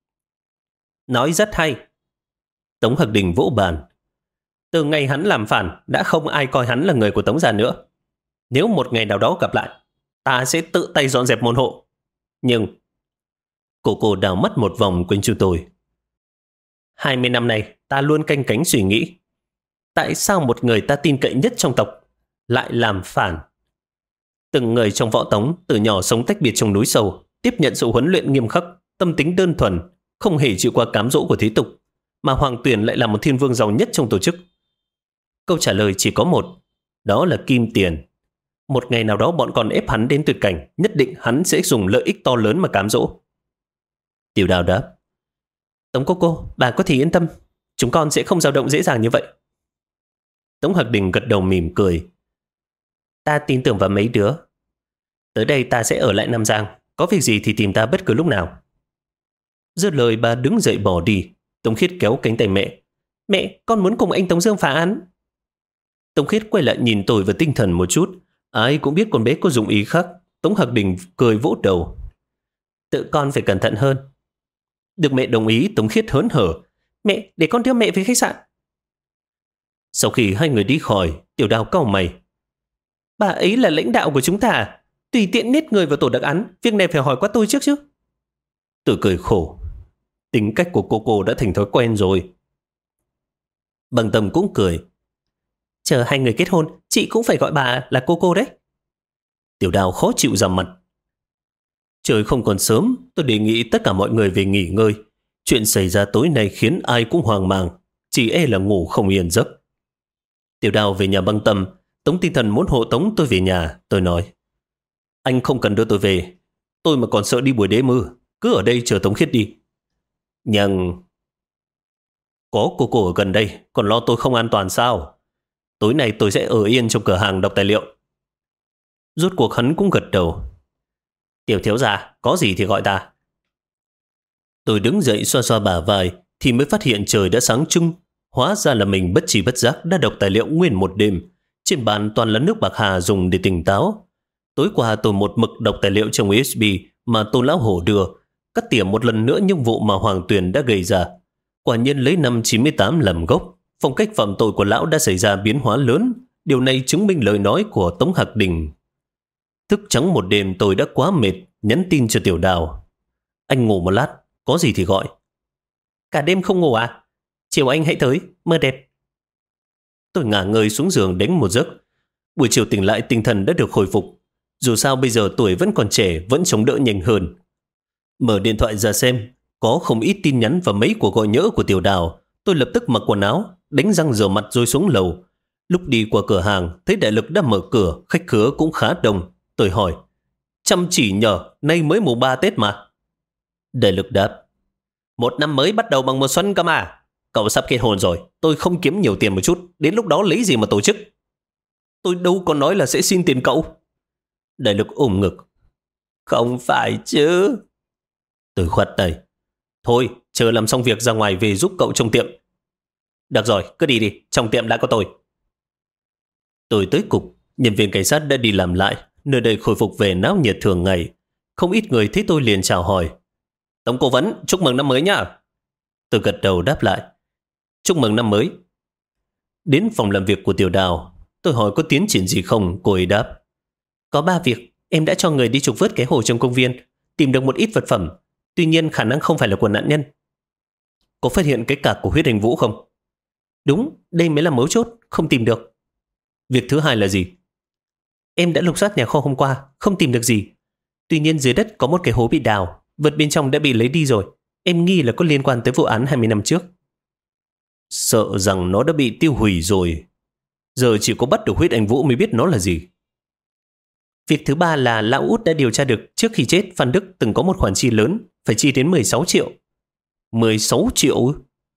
Nói rất hay. Tống Hạc Đình vỗ bàn. Từ ngày hắn làm phản, đã không ai coi hắn là người của Tống gia nữa. Nếu một ngày nào đó gặp lại, ta sẽ tự tay dọn dẹp môn hộ. Nhưng cô đào mắt một vòng quanh chú tôi. 20 năm nay, ta luôn canh cánh suy nghĩ. Tại sao một người ta tin cậy nhất trong tộc lại làm phản? Từng người trong võ Tống từ nhỏ sống tách biệt trong núi sâu, tiếp nhận sự huấn luyện nghiêm khắc, tâm tính đơn thuần, không hề chịu qua cám dỗ của thế tục, mà Hoàng Tuyền lại là một thiên vương giàu nhất trong tổ chức. Câu trả lời chỉ có một, đó là kim tiền. Một ngày nào đó bọn còn ép hắn đến tuyệt cảnh, nhất định hắn sẽ dùng lợi ích to lớn mà cám dỗ. Tiểu Đào đáp. Tống cô, bà có thể yên tâm, chúng con sẽ không dao động dễ dàng như vậy. Tống Hạc Đình gật đầu mỉm cười. Ta tin tưởng vào mấy đứa. Tới đây ta sẽ ở lại Nam Giang, có việc gì thì tìm ta bất cứ lúc nào. Dứt lời bà đứng dậy bỏ đi. Tống Khiết kéo cánh tay mẹ. Mẹ, con muốn cùng anh Tống Dương phá án. Tống Khiết quay lại nhìn tôi và tinh thần một chút. Ai cũng biết con bé có dụng ý khác. Tống Hạc Đình cười vỗ đầu. Tự con phải cẩn thận hơn. Được mẹ đồng ý, Tống Khiết hớn hở. Mẹ, để con đưa mẹ về khách sạn. Sau khi hai người đi khỏi, Tiểu Đào cau mày. Bà ấy là lãnh đạo của chúng ta, tùy tiện nết người vào tổ đặc án, việc này phải hỏi qua tôi trước chứ. Tôi cười khổ. Tính cách của cô đã thành thói quen rồi. Bằng Tâm cũng cười. Chờ hai người kết hôn, chị cũng phải gọi bà là cô đấy. Tiểu Đào khó chịu ra mặt. Trời không còn sớm, tôi đề nghị tất cả mọi người về nghỉ ngơi. Chuyện xảy ra tối nay khiến ai cũng hoang mang, chỉ e là ngủ không yên giấc. Tiểu Đào về nhà Băng Tâm. Tống Tinh Thần muốn hộ tống tôi về nhà. Tôi nói, anh không cần đưa tôi về. Tôi mà còn sợ đi buổi đế mưa, cứ ở đây chờ Tống Khiết đi. Nhưng có cô ở gần đây, còn lo tôi không an toàn sao? Tối nay tôi sẽ ở yên trong cửa hàng đọc tài liệu. Rốt cuộc hắn cũng gật đầu. Tiểu thiếu gia, có gì thì gọi ta. Tôi đứng dậy xoa xoa bả vai thì mới phát hiện trời đã sáng trưng. Hóa ra là mình bất tri bất giác đã đọc tài liệu nguyên một đêm. Trên bàn toàn là nước bạc hà dùng để tỉnh táo. Tối qua tôi một mực đọc tài liệu trong USB mà Tô Lão Hổ đưa, cắt tỉa một lần nữa những vụ mà Hoàng Tuyền đã gây ra. Quả nhiên lấy năm 98 làm gốc, phong cách phạm tội của lão đã xảy ra biến hóa lớn. Điều này chứng minh lời nói của Tống Hạc Đình. Thức trắng một đêm tôi đã quá mệt, nhắn tin cho Tiểu Đào. Anh ngủ một lát, có gì thì gọi. Cả đêm không ngủ à? Chiều anh hãy tới, mơ đẹp. Tôi ngả người xuống giường đánh một giấc. Buổi chiều tỉnh lại tinh thần đã được hồi phục. Dù sao bây giờ tuổi vẫn còn trẻ, vẫn chống đỡ nhanh hơn. Mở điện thoại ra xem, có không ít tin nhắn và mấy cuộc gọi nhỡ của Tiểu Đào. Tôi lập tức mặc quần áo, đánh răng rửa mặt rồi xuống lầu. Lúc đi qua cửa hàng, thấy Đại Lực đã mở cửa, khách khứa cũng khá đông. Tôi hỏi, chăm chỉ nhờ, nay mới mùng 3 Tết mà. Đại Lực đáp, một năm mới bắt đầu bằng mùa xuân cơ mà. Cậu sắp kết hôn rồi, tôi không kiếm nhiều tiền một chút, đến lúc đó lấy gì mà tổ chức? Tôi đâu có nói là sẽ xin tiền cậu. Đại Lực ôm ngực. Không phải chứ. Tôi khoát tay. Thôi, chờ làm xong việc ra ngoài về giúp cậu trong tiệm. Được rồi, cứ đi đi, trong tiệm đã có tôi. Tôi tới cục, nhân viên cảnh sát đã đi làm lại, nơi đây khôi phục về náo nhiệt thường ngày. Không ít người thấy tôi liền chào hỏi. Tống cố vấn, chúc mừng năm mới nhá. Tôi gật đầu đáp lại. Chúc mừng năm mới. Đến phòng làm việc của Tiểu Đào, tôi hỏi có tiến triển gì không, cô ấy đáp. Có 3 việc, em đã cho người đi trục vớt cái hồ trong công viên, tìm được một ít vật phẩm, tuy nhiên khả năng không phải là của nạn nhân. Có phát hiện cái cạc của Huyết Anh Vũ không? Đúng, đây mới là mấu chốt, không tìm được. Việc thứ hai là gì? Em đã lục soát nhà kho hôm qua, không tìm được gì. Tuy nhiên dưới đất có một cái hố bị đào, vật bên trong đã bị lấy đi rồi. Em nghi là có liên quan tới vụ án 20 năm trước. Sợ rằng nó đã bị tiêu hủy rồi. Giờ chỉ có bắt được Huyết Anh Vũ mới biết nó là gì. Việc thứ ba là lão út đã điều tra được trước khi chết Phan Đức từng có một khoản chi lớn, phải chi đến 16 triệu. 16 triệu?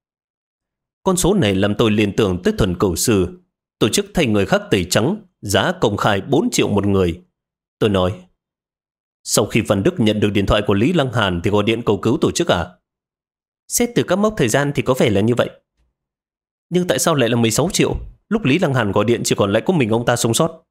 Con số này làm tôi liên tưởng tới Thuần Cửu Sư. Tổ chức thay người khác tẩy trắng, giá công khai 4 triệu một người. Tôi nói, sau khi Phan Đức nhận được điện thoại của Lý Lăng Hàn thì gọi điện cầu cứu tổ chức à? Xét từ các mốc thời gian thì có vẻ là như vậy. Nhưng tại sao lại là 16 triệu? lúc Lý Lăng Hàn gọi điện chỉ còn lại có mình ông ta sống sót.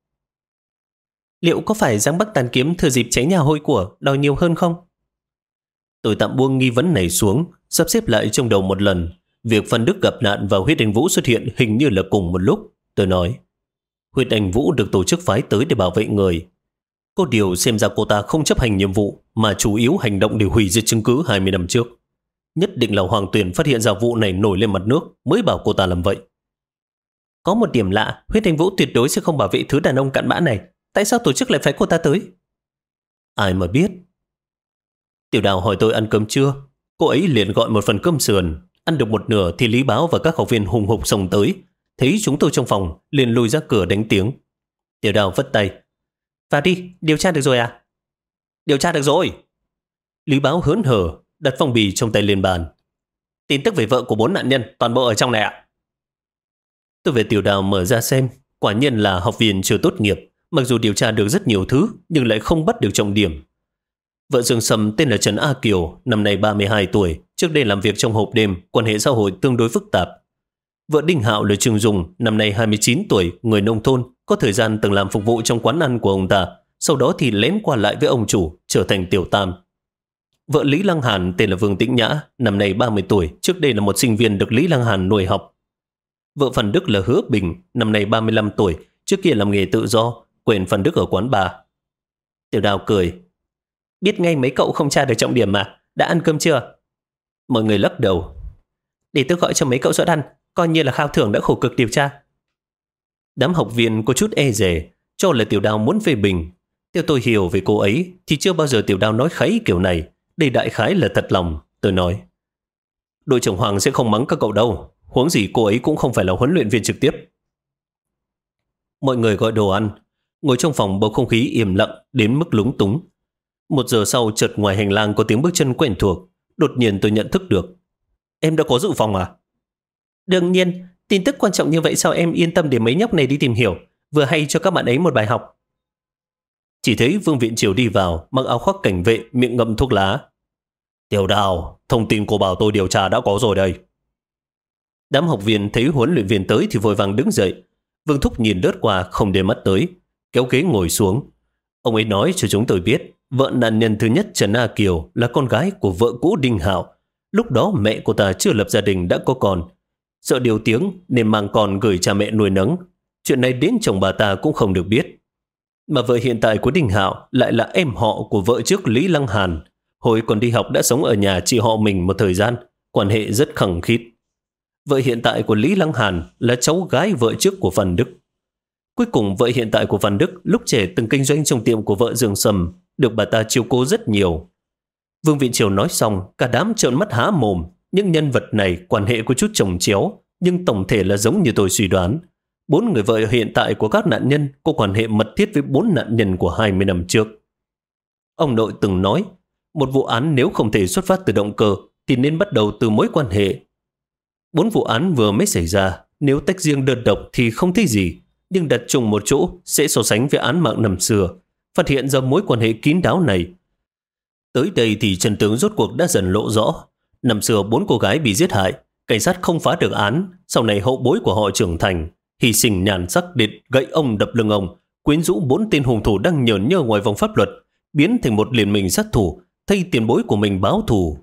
Liệu có phải Giang Bắc Tàn Kiếm thừa dịp cháy nhà hôi của đòi nhiều hơn không? Tôi tạm buông nghi vấn này xuống, sắp xếp lại trong đầu một lần. Việc Phan Đức gặp nạn và Huyết Anh Vũ xuất hiện hình như là cùng một lúc. Tôi nói, Huyết Anh Vũ được tổ chức phái tới để bảo vệ người. Có điều xem ra cô ta không chấp hành nhiệm vụ mà chủ yếu hành động để hủy diệt chứng cứ 20 năm trước. Nhất định là Hoàng Tuyền phát hiện ra vụ này nổi lên mặt nước mới bảo cô ta làm vậy. Có một điểm lạ, Huyết Anh Vũ tuyệt đối sẽ không bảo vệ thứ đàn ông cặn bã này. Tại sao tổ chức lại phái cô ta tới? Ai mà biết. Tiểu Đào hỏi tôi ăn cơm chưa. Cô ấy liền gọi một phần cơm sườn. Ăn được một nửa thì Lý Báo và các học viên hùng hục xông tới. Thấy chúng tôi trong phòng, liền lùi ra cửa đánh tiếng. Tiểu Đào vất tay. Vào đi, điều tra được rồi à? Điều tra được rồi. Lý Báo hớn hở, đặt phong bì trong tay lên bàn. Tin tức về vợ của 4 nạn nhân toàn bộ ở trong này ạ. Tôi về Tiểu Đào mở ra xem. Quả nhiên là học viên chưa tốt nghiệp. Mặc dù điều tra được rất nhiều thứ, nhưng lại không bắt được trọng điểm. Vợ Dương Sâm tên là Trần A Kiều, năm nay 32 tuổi, trước đây làm việc trong hộp đêm, quan hệ xã hội tương đối phức tạp. Vợ Đinh Hạo là Trương Dung, năm nay 29 tuổi, người nông thôn, có thời gian từng làm phục vụ trong quán ăn của ông ta, sau đó thì lén qua lại với ông chủ, trở thành tiểu tam. Vợ Lý Lăng Hàn tên là Vương Tĩnh Nhã, năm nay 30 tuổi, trước đây là một sinh viên được Lý Lăng Hàn nuôi học. Vợ Phan Đức là Hứa Bình, năm nay 35 tuổi, trước kia làm nghề tự do, quen Phan Đức ở quán bar. Tiểu Đào cười. Biết ngay mấy cậu không tra được trọng điểm mà. Đã ăn cơm chưa? Mọi người lắc đầu. Để tôi gọi cho mấy cậu suất ăn, coi như là khao thưởng đã khổ cực điều tra. Đám học viên có chút e dè, cho là Tiểu Đào muốn phê bình. Theo tôi hiểu về cô ấy, thì chưa bao giờ Tiểu Đào nói kháy kiểu này. Đây đại khái là thật lòng, tôi nói. Đội trưởng Hoàng sẽ không mắng các cậu đâu. Huống gì cô ấy cũng không phải là huấn luyện viên trực tiếp. Mọi người gọi đồ ăn. Ngồi trong phòng bầu không khí im lặng đến mức lúng túng. 1 giờ sau chợt ngoài hành lang có tiếng bước chân quen thuộc. Đột nhiên tôi nhận thức được. Em đã có dự phòng à? Đương nhiên, tin tức quan trọng như vậy sao em yên tâm để mấy nhóc này đi tìm hiểu, vừa hay cho các bạn ấy một bài học. Chỉ thấy Vương Viện Triều đi vào, mặc áo khoác cảnh vệ, miệng ngậm thuốc lá. Tiểu Đào, thông tin cô bảo tôi điều tra đã có rồi đây. Đám học viên thấy huấn luyện viên tới thì vội vàng đứng dậy. Vương Thúc nhìn lướt qua không để mắt tới, kéo ghế ngồi xuống. Ông ấy nói cho chúng tôi biết, vợ nạn nhân thứ nhất Trần A Kiều là con gái của vợ cũ Đinh Hạo. Lúc đó mẹ cô ta chưa lập gia đình đã có con. Sợ điều tiếng nên mang con gửi cha mẹ nuôi nấng. Chuyện này đến chồng bà ta cũng không được biết. Mà vợ hiện tại của Đinh Hạo lại là em họ của vợ trước Lý Lăng Hàn. Hồi còn đi học đã sống ở nhà chị họ mình một thời gian, quan hệ rất khăng khít. Vợ hiện tại của Lý Lăng Hàn là cháu gái vợ trước của Phan Đức. Cuối cùng vợ hiện tại của Phan Đức lúc trẻ từng kinh doanh trong tiệm của vợ Dương Sâm, được bà ta chiếu cố rất nhiều. Vương Viện Triều nói xong, cả đám trợn mắt há mồm. Những nhân vật này quan hệ có chút chồng chéo, nhưng tổng thể là giống như tôi suy đoán. 4 người vợ hiện tại của các nạn nhân có quan hệ mật thiết với 4 nạn nhân của 20 năm trước. Ông nội từng nói, một vụ án nếu không thể xuất phát từ động cơ thì nên bắt đầu từ mối quan hệ. 4 vụ án vừa mới xảy ra, nếu tách riêng đơn độc thì không thấy gì, nhưng đặt chung một chỗ sẽ so sánh với án mạng năm xưa, phát hiện ra mối quan hệ kín đáo này. Tới đây thì chân tướng rốt cuộc đã dần lộ rõ. Năm xưa 4 cô gái bị giết hại, cảnh sát không phá được án, sau này hậu bối của họ trưởng thành, hy sinh nhàn sắc để gậy ông đập lưng ông, quyến rũ 4 tên hung thủ đang nhởn nhơ ngoài vòng pháp luật, biến thành một liên minh sát thủ, thay tiền bối của mình báo thù.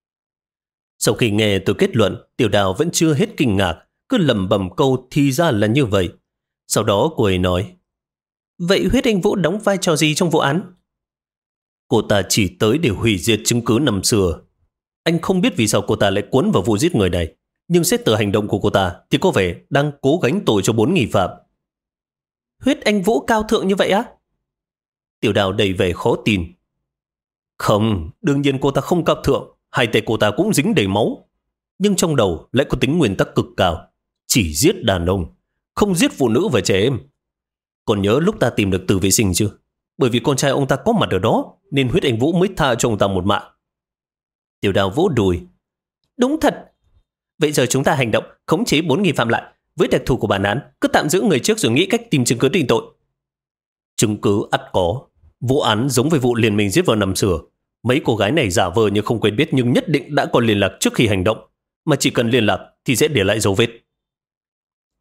Sau khi nghe tôi kết luận, Tiểu Đào vẫn chưa hết kinh ngạc, cứ lẩm bẩm câu thì ra là như vậy. Sau đó cô ấy nói, vậy Huyết Anh Vũ đóng vai trò gì trong vụ án? Cô ta chỉ tới để hủy diệt chứng cứ năm xưa. Anh không biết vì sao cô ta lại cuốn vào vụ giết người này, nhưng xét từ hành động của cô ta thì có vẻ đang cố gánh tội cho 4 nghi phạm. Huyết Anh Vũ cao thượng như vậy á? Tiểu Đào đầy vẻ khó tin. Không, đương nhiên cô ta không cao thượng, hai tay cô ta cũng dính đầy máu. Nhưng trong đầu lại có tính nguyên tắc cực cao, chỉ giết đàn ông, không giết phụ nữ và trẻ em. Còn nhớ lúc ta tìm được Từ Vệ Sinh chưa? Bởi vì con trai ông ta có mặt ở đó, nên Huyết Anh Vũ mới tha cho ông ta một mạng. Tiểu Đào vỗ đùi. Đúng thật. Vậy giờ chúng ta hành động, khống chế 4 nghi phạm lại. Với đặc thù của bản án, cứ tạm giữ người trước rồi nghĩ cách tìm chứng cứ định tội. Chứng cứ ắt có. Vụ án giống với vụ liên minh giết vợ năm xưa. Mấy cô gái này giả vờ như không quen biết nhưng nhất định đã có liên lạc trước khi hành động. Mà chỉ cần liên lạc thì sẽ để lại dấu vết.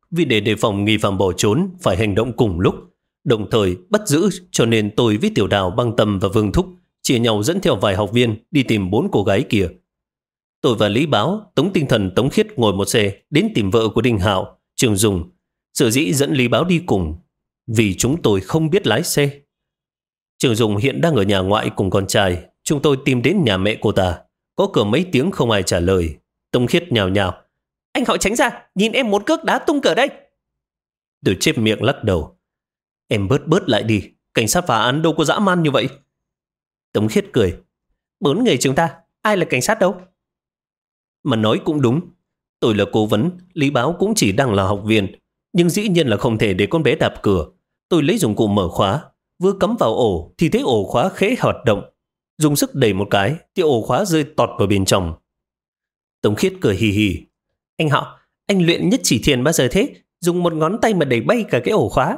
vì để đề phòng nghi phạm bỏ trốn phải hành động cùng lúc, đồng thời bắt giữ, cho nên tôi với Tiểu Đào, Băng Tâm và Vương Thúc chia nhau dẫn theo vài học viên đi tìm 4 cô gái kia. Tôi và Lý Báo, Tống Tinh Thần, Tống Khiết ngồi một xe đến tìm vợ của Đinh Hạo, Trường Dung. Sở dĩ dẫn Lý Báo đi cùng vì chúng tôi không biết lái xe. Trường Dung hiện đang ở nhà ngoại cùng con trai. Chúng tôi tìm đến nhà mẹ cô ta. Có cửa mấy tiếng không ai trả lời. Tống Khiết nhào nhào: "Anh Hạo tránh ra, nhìn em một cước đá tung cửa đây." Tôi chép miệng lắc đầu: "Em bớt lại đi, cảnh sát phá án đâu có dã man như vậy." Tống Khiết cười: "4 người chúng ta, ai là cảnh sát đâu?" Mà nói cũng đúng. Tôi là cố vấn, Lý Báo cũng chỉ đang là học viên, nhưng dĩ nhiên là không thể để con bé đạp cửa. Tôi lấy dụng cụ mở khóa, vừa cắm vào ổ thì thấy ổ khóa khẽ hoạt động. Dùng sức đẩy một cái thì ổ khóa rơi tọt vào bên trong. Tống Khiết cười hì hì: "Anh Hạo, anh luyện nhất chỉ thiền bao giờ thế? Dùng một ngón tay mà đẩy bay cả cái ổ khóa."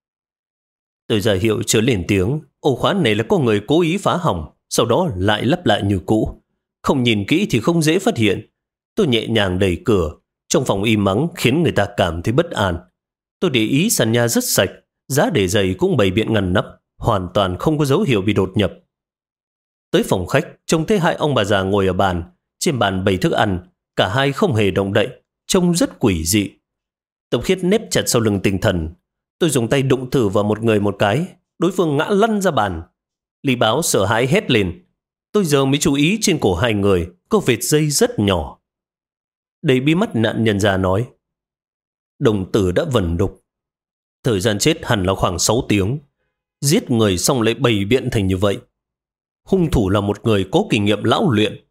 Tôi ra hiệu chớ lên tiếng. Ổ khóa này là có người cố ý phá hỏng, sau đó lại lắp lại như cũ. Không nhìn kỹ thì không dễ phát hiện. Tôi nhẹ nhàng đẩy cửa. Trong phòng im mắng khiến người ta cảm thấy bất an. Tôi để ý sàn nhà rất sạch, giá để giày cũng bày biện ngăn nắp, hoàn toàn không có dấu hiệu bị đột nhập. Tới phòng khách, trông thấy 2 ông bà già ngồi ở bàn. Trên bàn bày thức ăn, cả hai không hề động đậy, trông rất quỷ dị. Tống Khiết nép chặt sau lưng Tinh Thần. Tôi dùng tay đụng thử vào một người một cái, đối phương ngã lăn ra bàn. Lý Báo sợ hãi hét lên. Tôi giờ mới chú ý trên cổ 2 người có vệt dây rất nhỏ. Đầy bí mắt nạn nhân già nói: "Đồng tử đã vẩn đục. Thời gian chết hẳn là khoảng 6 tiếng. Giết người xong lại bày biện thành như vậy. Hung thủ là một người có kinh nghiệm lão luyện."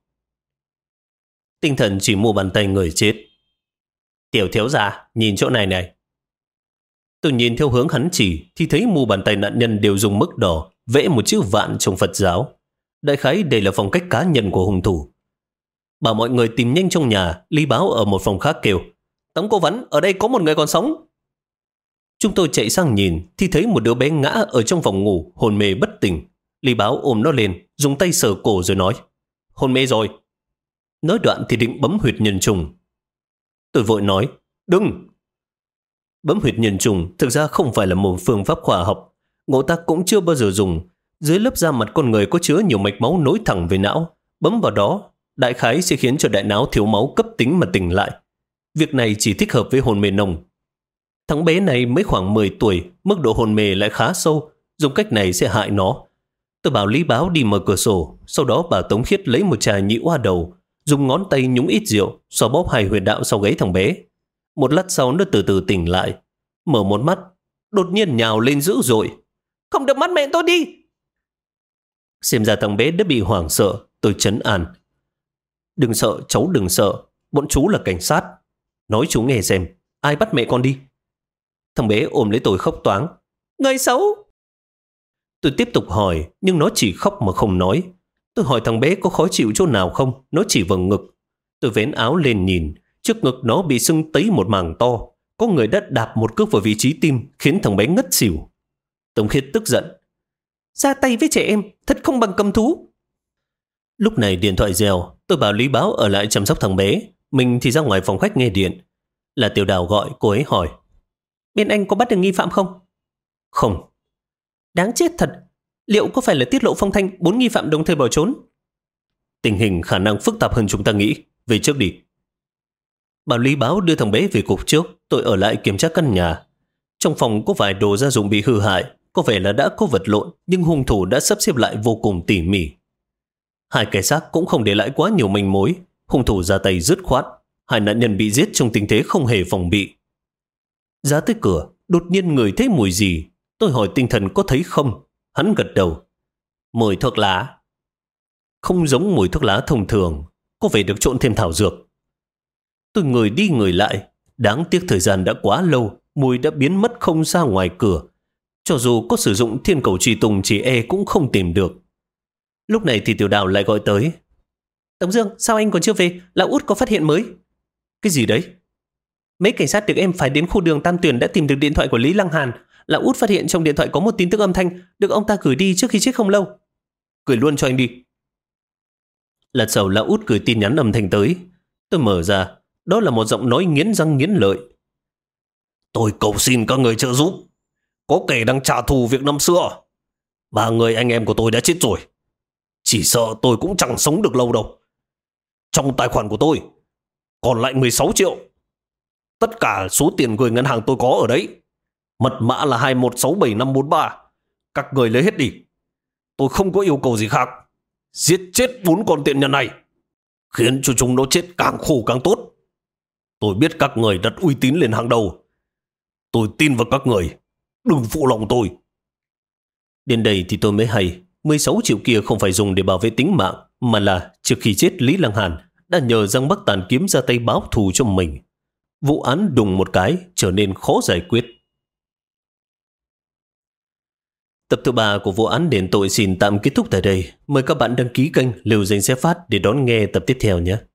Tinh Thần chỉ mua bàn tay người chết: "Tiểu thiếu gia, nhìn chỗ này này." Tôi nhìn theo hướng hắn chỉ thì thấy mu bàn tay nạn nhân đều dùng mực đỏ vẽ một chữ vạn trong Phật giáo. Đại khái đây là phong cách cá nhân của hung thủ. Bảo mọi người tìm nhanh trong nhà. Lý Báo ở một phòng khác kêu: "Tống cố vấn, ở đây có một người còn sống." Chúng tôi chạy sang nhìn thì thấy một đứa bé ngã ở trong phòng ngủ, hôn mê bất tỉnh. Lý Báo ôm nó lên, dùng tay sờ cổ rồi nói: "Hôn mê rồi." Nói đoạn thì định bấm huyệt nhân trùng. Tôi vội nói: "Đừng!" Bấm huyệt nhân trùng thực ra không phải là một phương pháp khoa học, ngộ ta cũng chưa bao giờ dùng. Dưới lớp da mặt con người có chứa nhiều mạch máu nối thẳng về não, bấm vào đó đại khái sẽ khiến cho đại não thiếu máu cấp tính mà tỉnh lại. Việc này chỉ thích hợp với hôn mê nồng. Thằng bé này mới khoảng 10 tuổi, mức độ hôn mê lại khá sâu, dùng cách này sẽ hại nó. Tôi bảo Lý Báo đi mở cửa sổ, sau đó bảo Tống Khiết lấy một chai nhị oa đầu, dùng ngón tay nhúng ít rượu, xoa bóp 2 huyệt đạo sau gáy thằng bé. Một lát sau nó từ từ tỉnh lại, mở một mắt, đột nhiên nhào lên dữ dội: "Không được bắt mẹ tôi đi!" Xem ra thằng bé đã bị hoảng sợ. Tôi trấn an: "Đừng sợ, cháu đừng sợ, bọn chú là cảnh sát. Nói chú nghe xem, ai bắt mẹ con đi?" Thằng bé ôm lấy tôi khóc toáng: "Người xấu!" Tôi tiếp tục hỏi, nhưng nó chỉ khóc mà không nói. Tôi hỏi thằng bé có khó chịu chỗ nào không, nó chỉ vào ngực. Tôi vén áo lên nhìn, trước ngực nó bị sưng tấy một mảng to. Có người đã đạp một cước vào vị trí tim, khiến thằng bé ngất xỉu. Tống Khiết tức giận: "Ra tay với trẻ em, thật không bằng cầm thú." Lúc này điện thoại reo. Tôi bảo Lý Báo ở lại chăm sóc thằng bé, mình thì ra ngoài phòng khách nghe điện. Là Tiểu Đào gọi, cô ấy hỏi: "Bên anh có bắt được nghi phạm không?" "Không." "Đáng chết thật. Liệu có phải là tiết lộ phong thanh 4 nghi phạm đồng thời bỏ trốn?" "Tình hình khả năng phức tạp hơn chúng ta nghĩ. Về trước đi." Bảo Lý Báo đưa thằng bé về cục trước. Tôi ở lại kiểm tra căn nhà. Trong phòng có vài đồ gia dụng bị hư hại, có vẻ là đã có vật lộn, nhưng hung thủ đã sắp xếp lại vô cùng tỉ mỉ. 2 cái xác cũng không để lại quá nhiều manh mối. Hung thủ ra tay dứt khoát. 2 nạn nhân bị giết trong tình thế không hề phòng bị. Ra tới cửa, đột nhiên ngửi thấy mùi gì. Tôi hỏi Tinh Thần có thấy không. Hắn gật đầu: "Mùi thuốc lá." Không giống mùi thuốc lá thông thường, có vẻ được trộn thêm thảo dược. Tôi ngửi đi ngửi lại. Đáng tiếc thời gian đã quá lâu, mùi đã biến mất không ra ngoài cửa. Cho dù có sử dụng thiên cầu truy tung chỉ cũng không tìm được. Lúc này thì Tiểu Đào lại gọi tới: "Tống Dương, sao anh còn chưa về? Lão Út có phát hiện mới." "Cái gì đấy?" "Mấy cảnh sát được em phải đến khu đường Tam Tuyền đã tìm được điện thoại của Lý Lăng Hàn. Lão Út phát hiện trong điện thoại có một tin tức âm thanh được ông ta gửi đi trước khi chết không lâu." "Gửi luôn cho anh đi." Lát sau Lão Út gửi tin nhắn âm thanh tới. Tôi mở ra, đó là một giọng nói nghiến răng nghiến lợi: Tôi cầu xin các người trợ giúp. Có kẻ đang trả thù việc năm xưa. 3 người anh em của tôi đã chết rồi. Chỉ sợ tôi cũng chẳng sống được lâu đâu. Trong tài khoản của tôi còn lại 16 triệu. Tất cả số tiền gửi ngân hàng tôi có ở đấy. Mật mã là 21674543. Các người lấy hết đi. Tôi không có yêu cầu gì khác. Giết chết 4 con tiện nhân này, khiến cho chúng nó chết càng khổ càng tốt. Tôi biết các người đặt uy tín lên hàng đầu. Tôi tin vào các người. Đừng phụ lòng tôi. Đến đây thì tôi mới hay 16 triệu kia không phải dùng để bảo vệ tính mạng, mà là trước khi chết Lý Lăng Hàn đã nhờ Giang Bắc Tàn Kiếm ra tay báo thù cho mình. Vụ án đùng một cái trở nên khó giải quyết. Tập thứ 3 của vụ án đền tội xin tạm kết thúc tại đây. Mời các bạn đăng ký kênh Liều Danh Sẽ Phát để đón nghe tập tiếp theo nhé.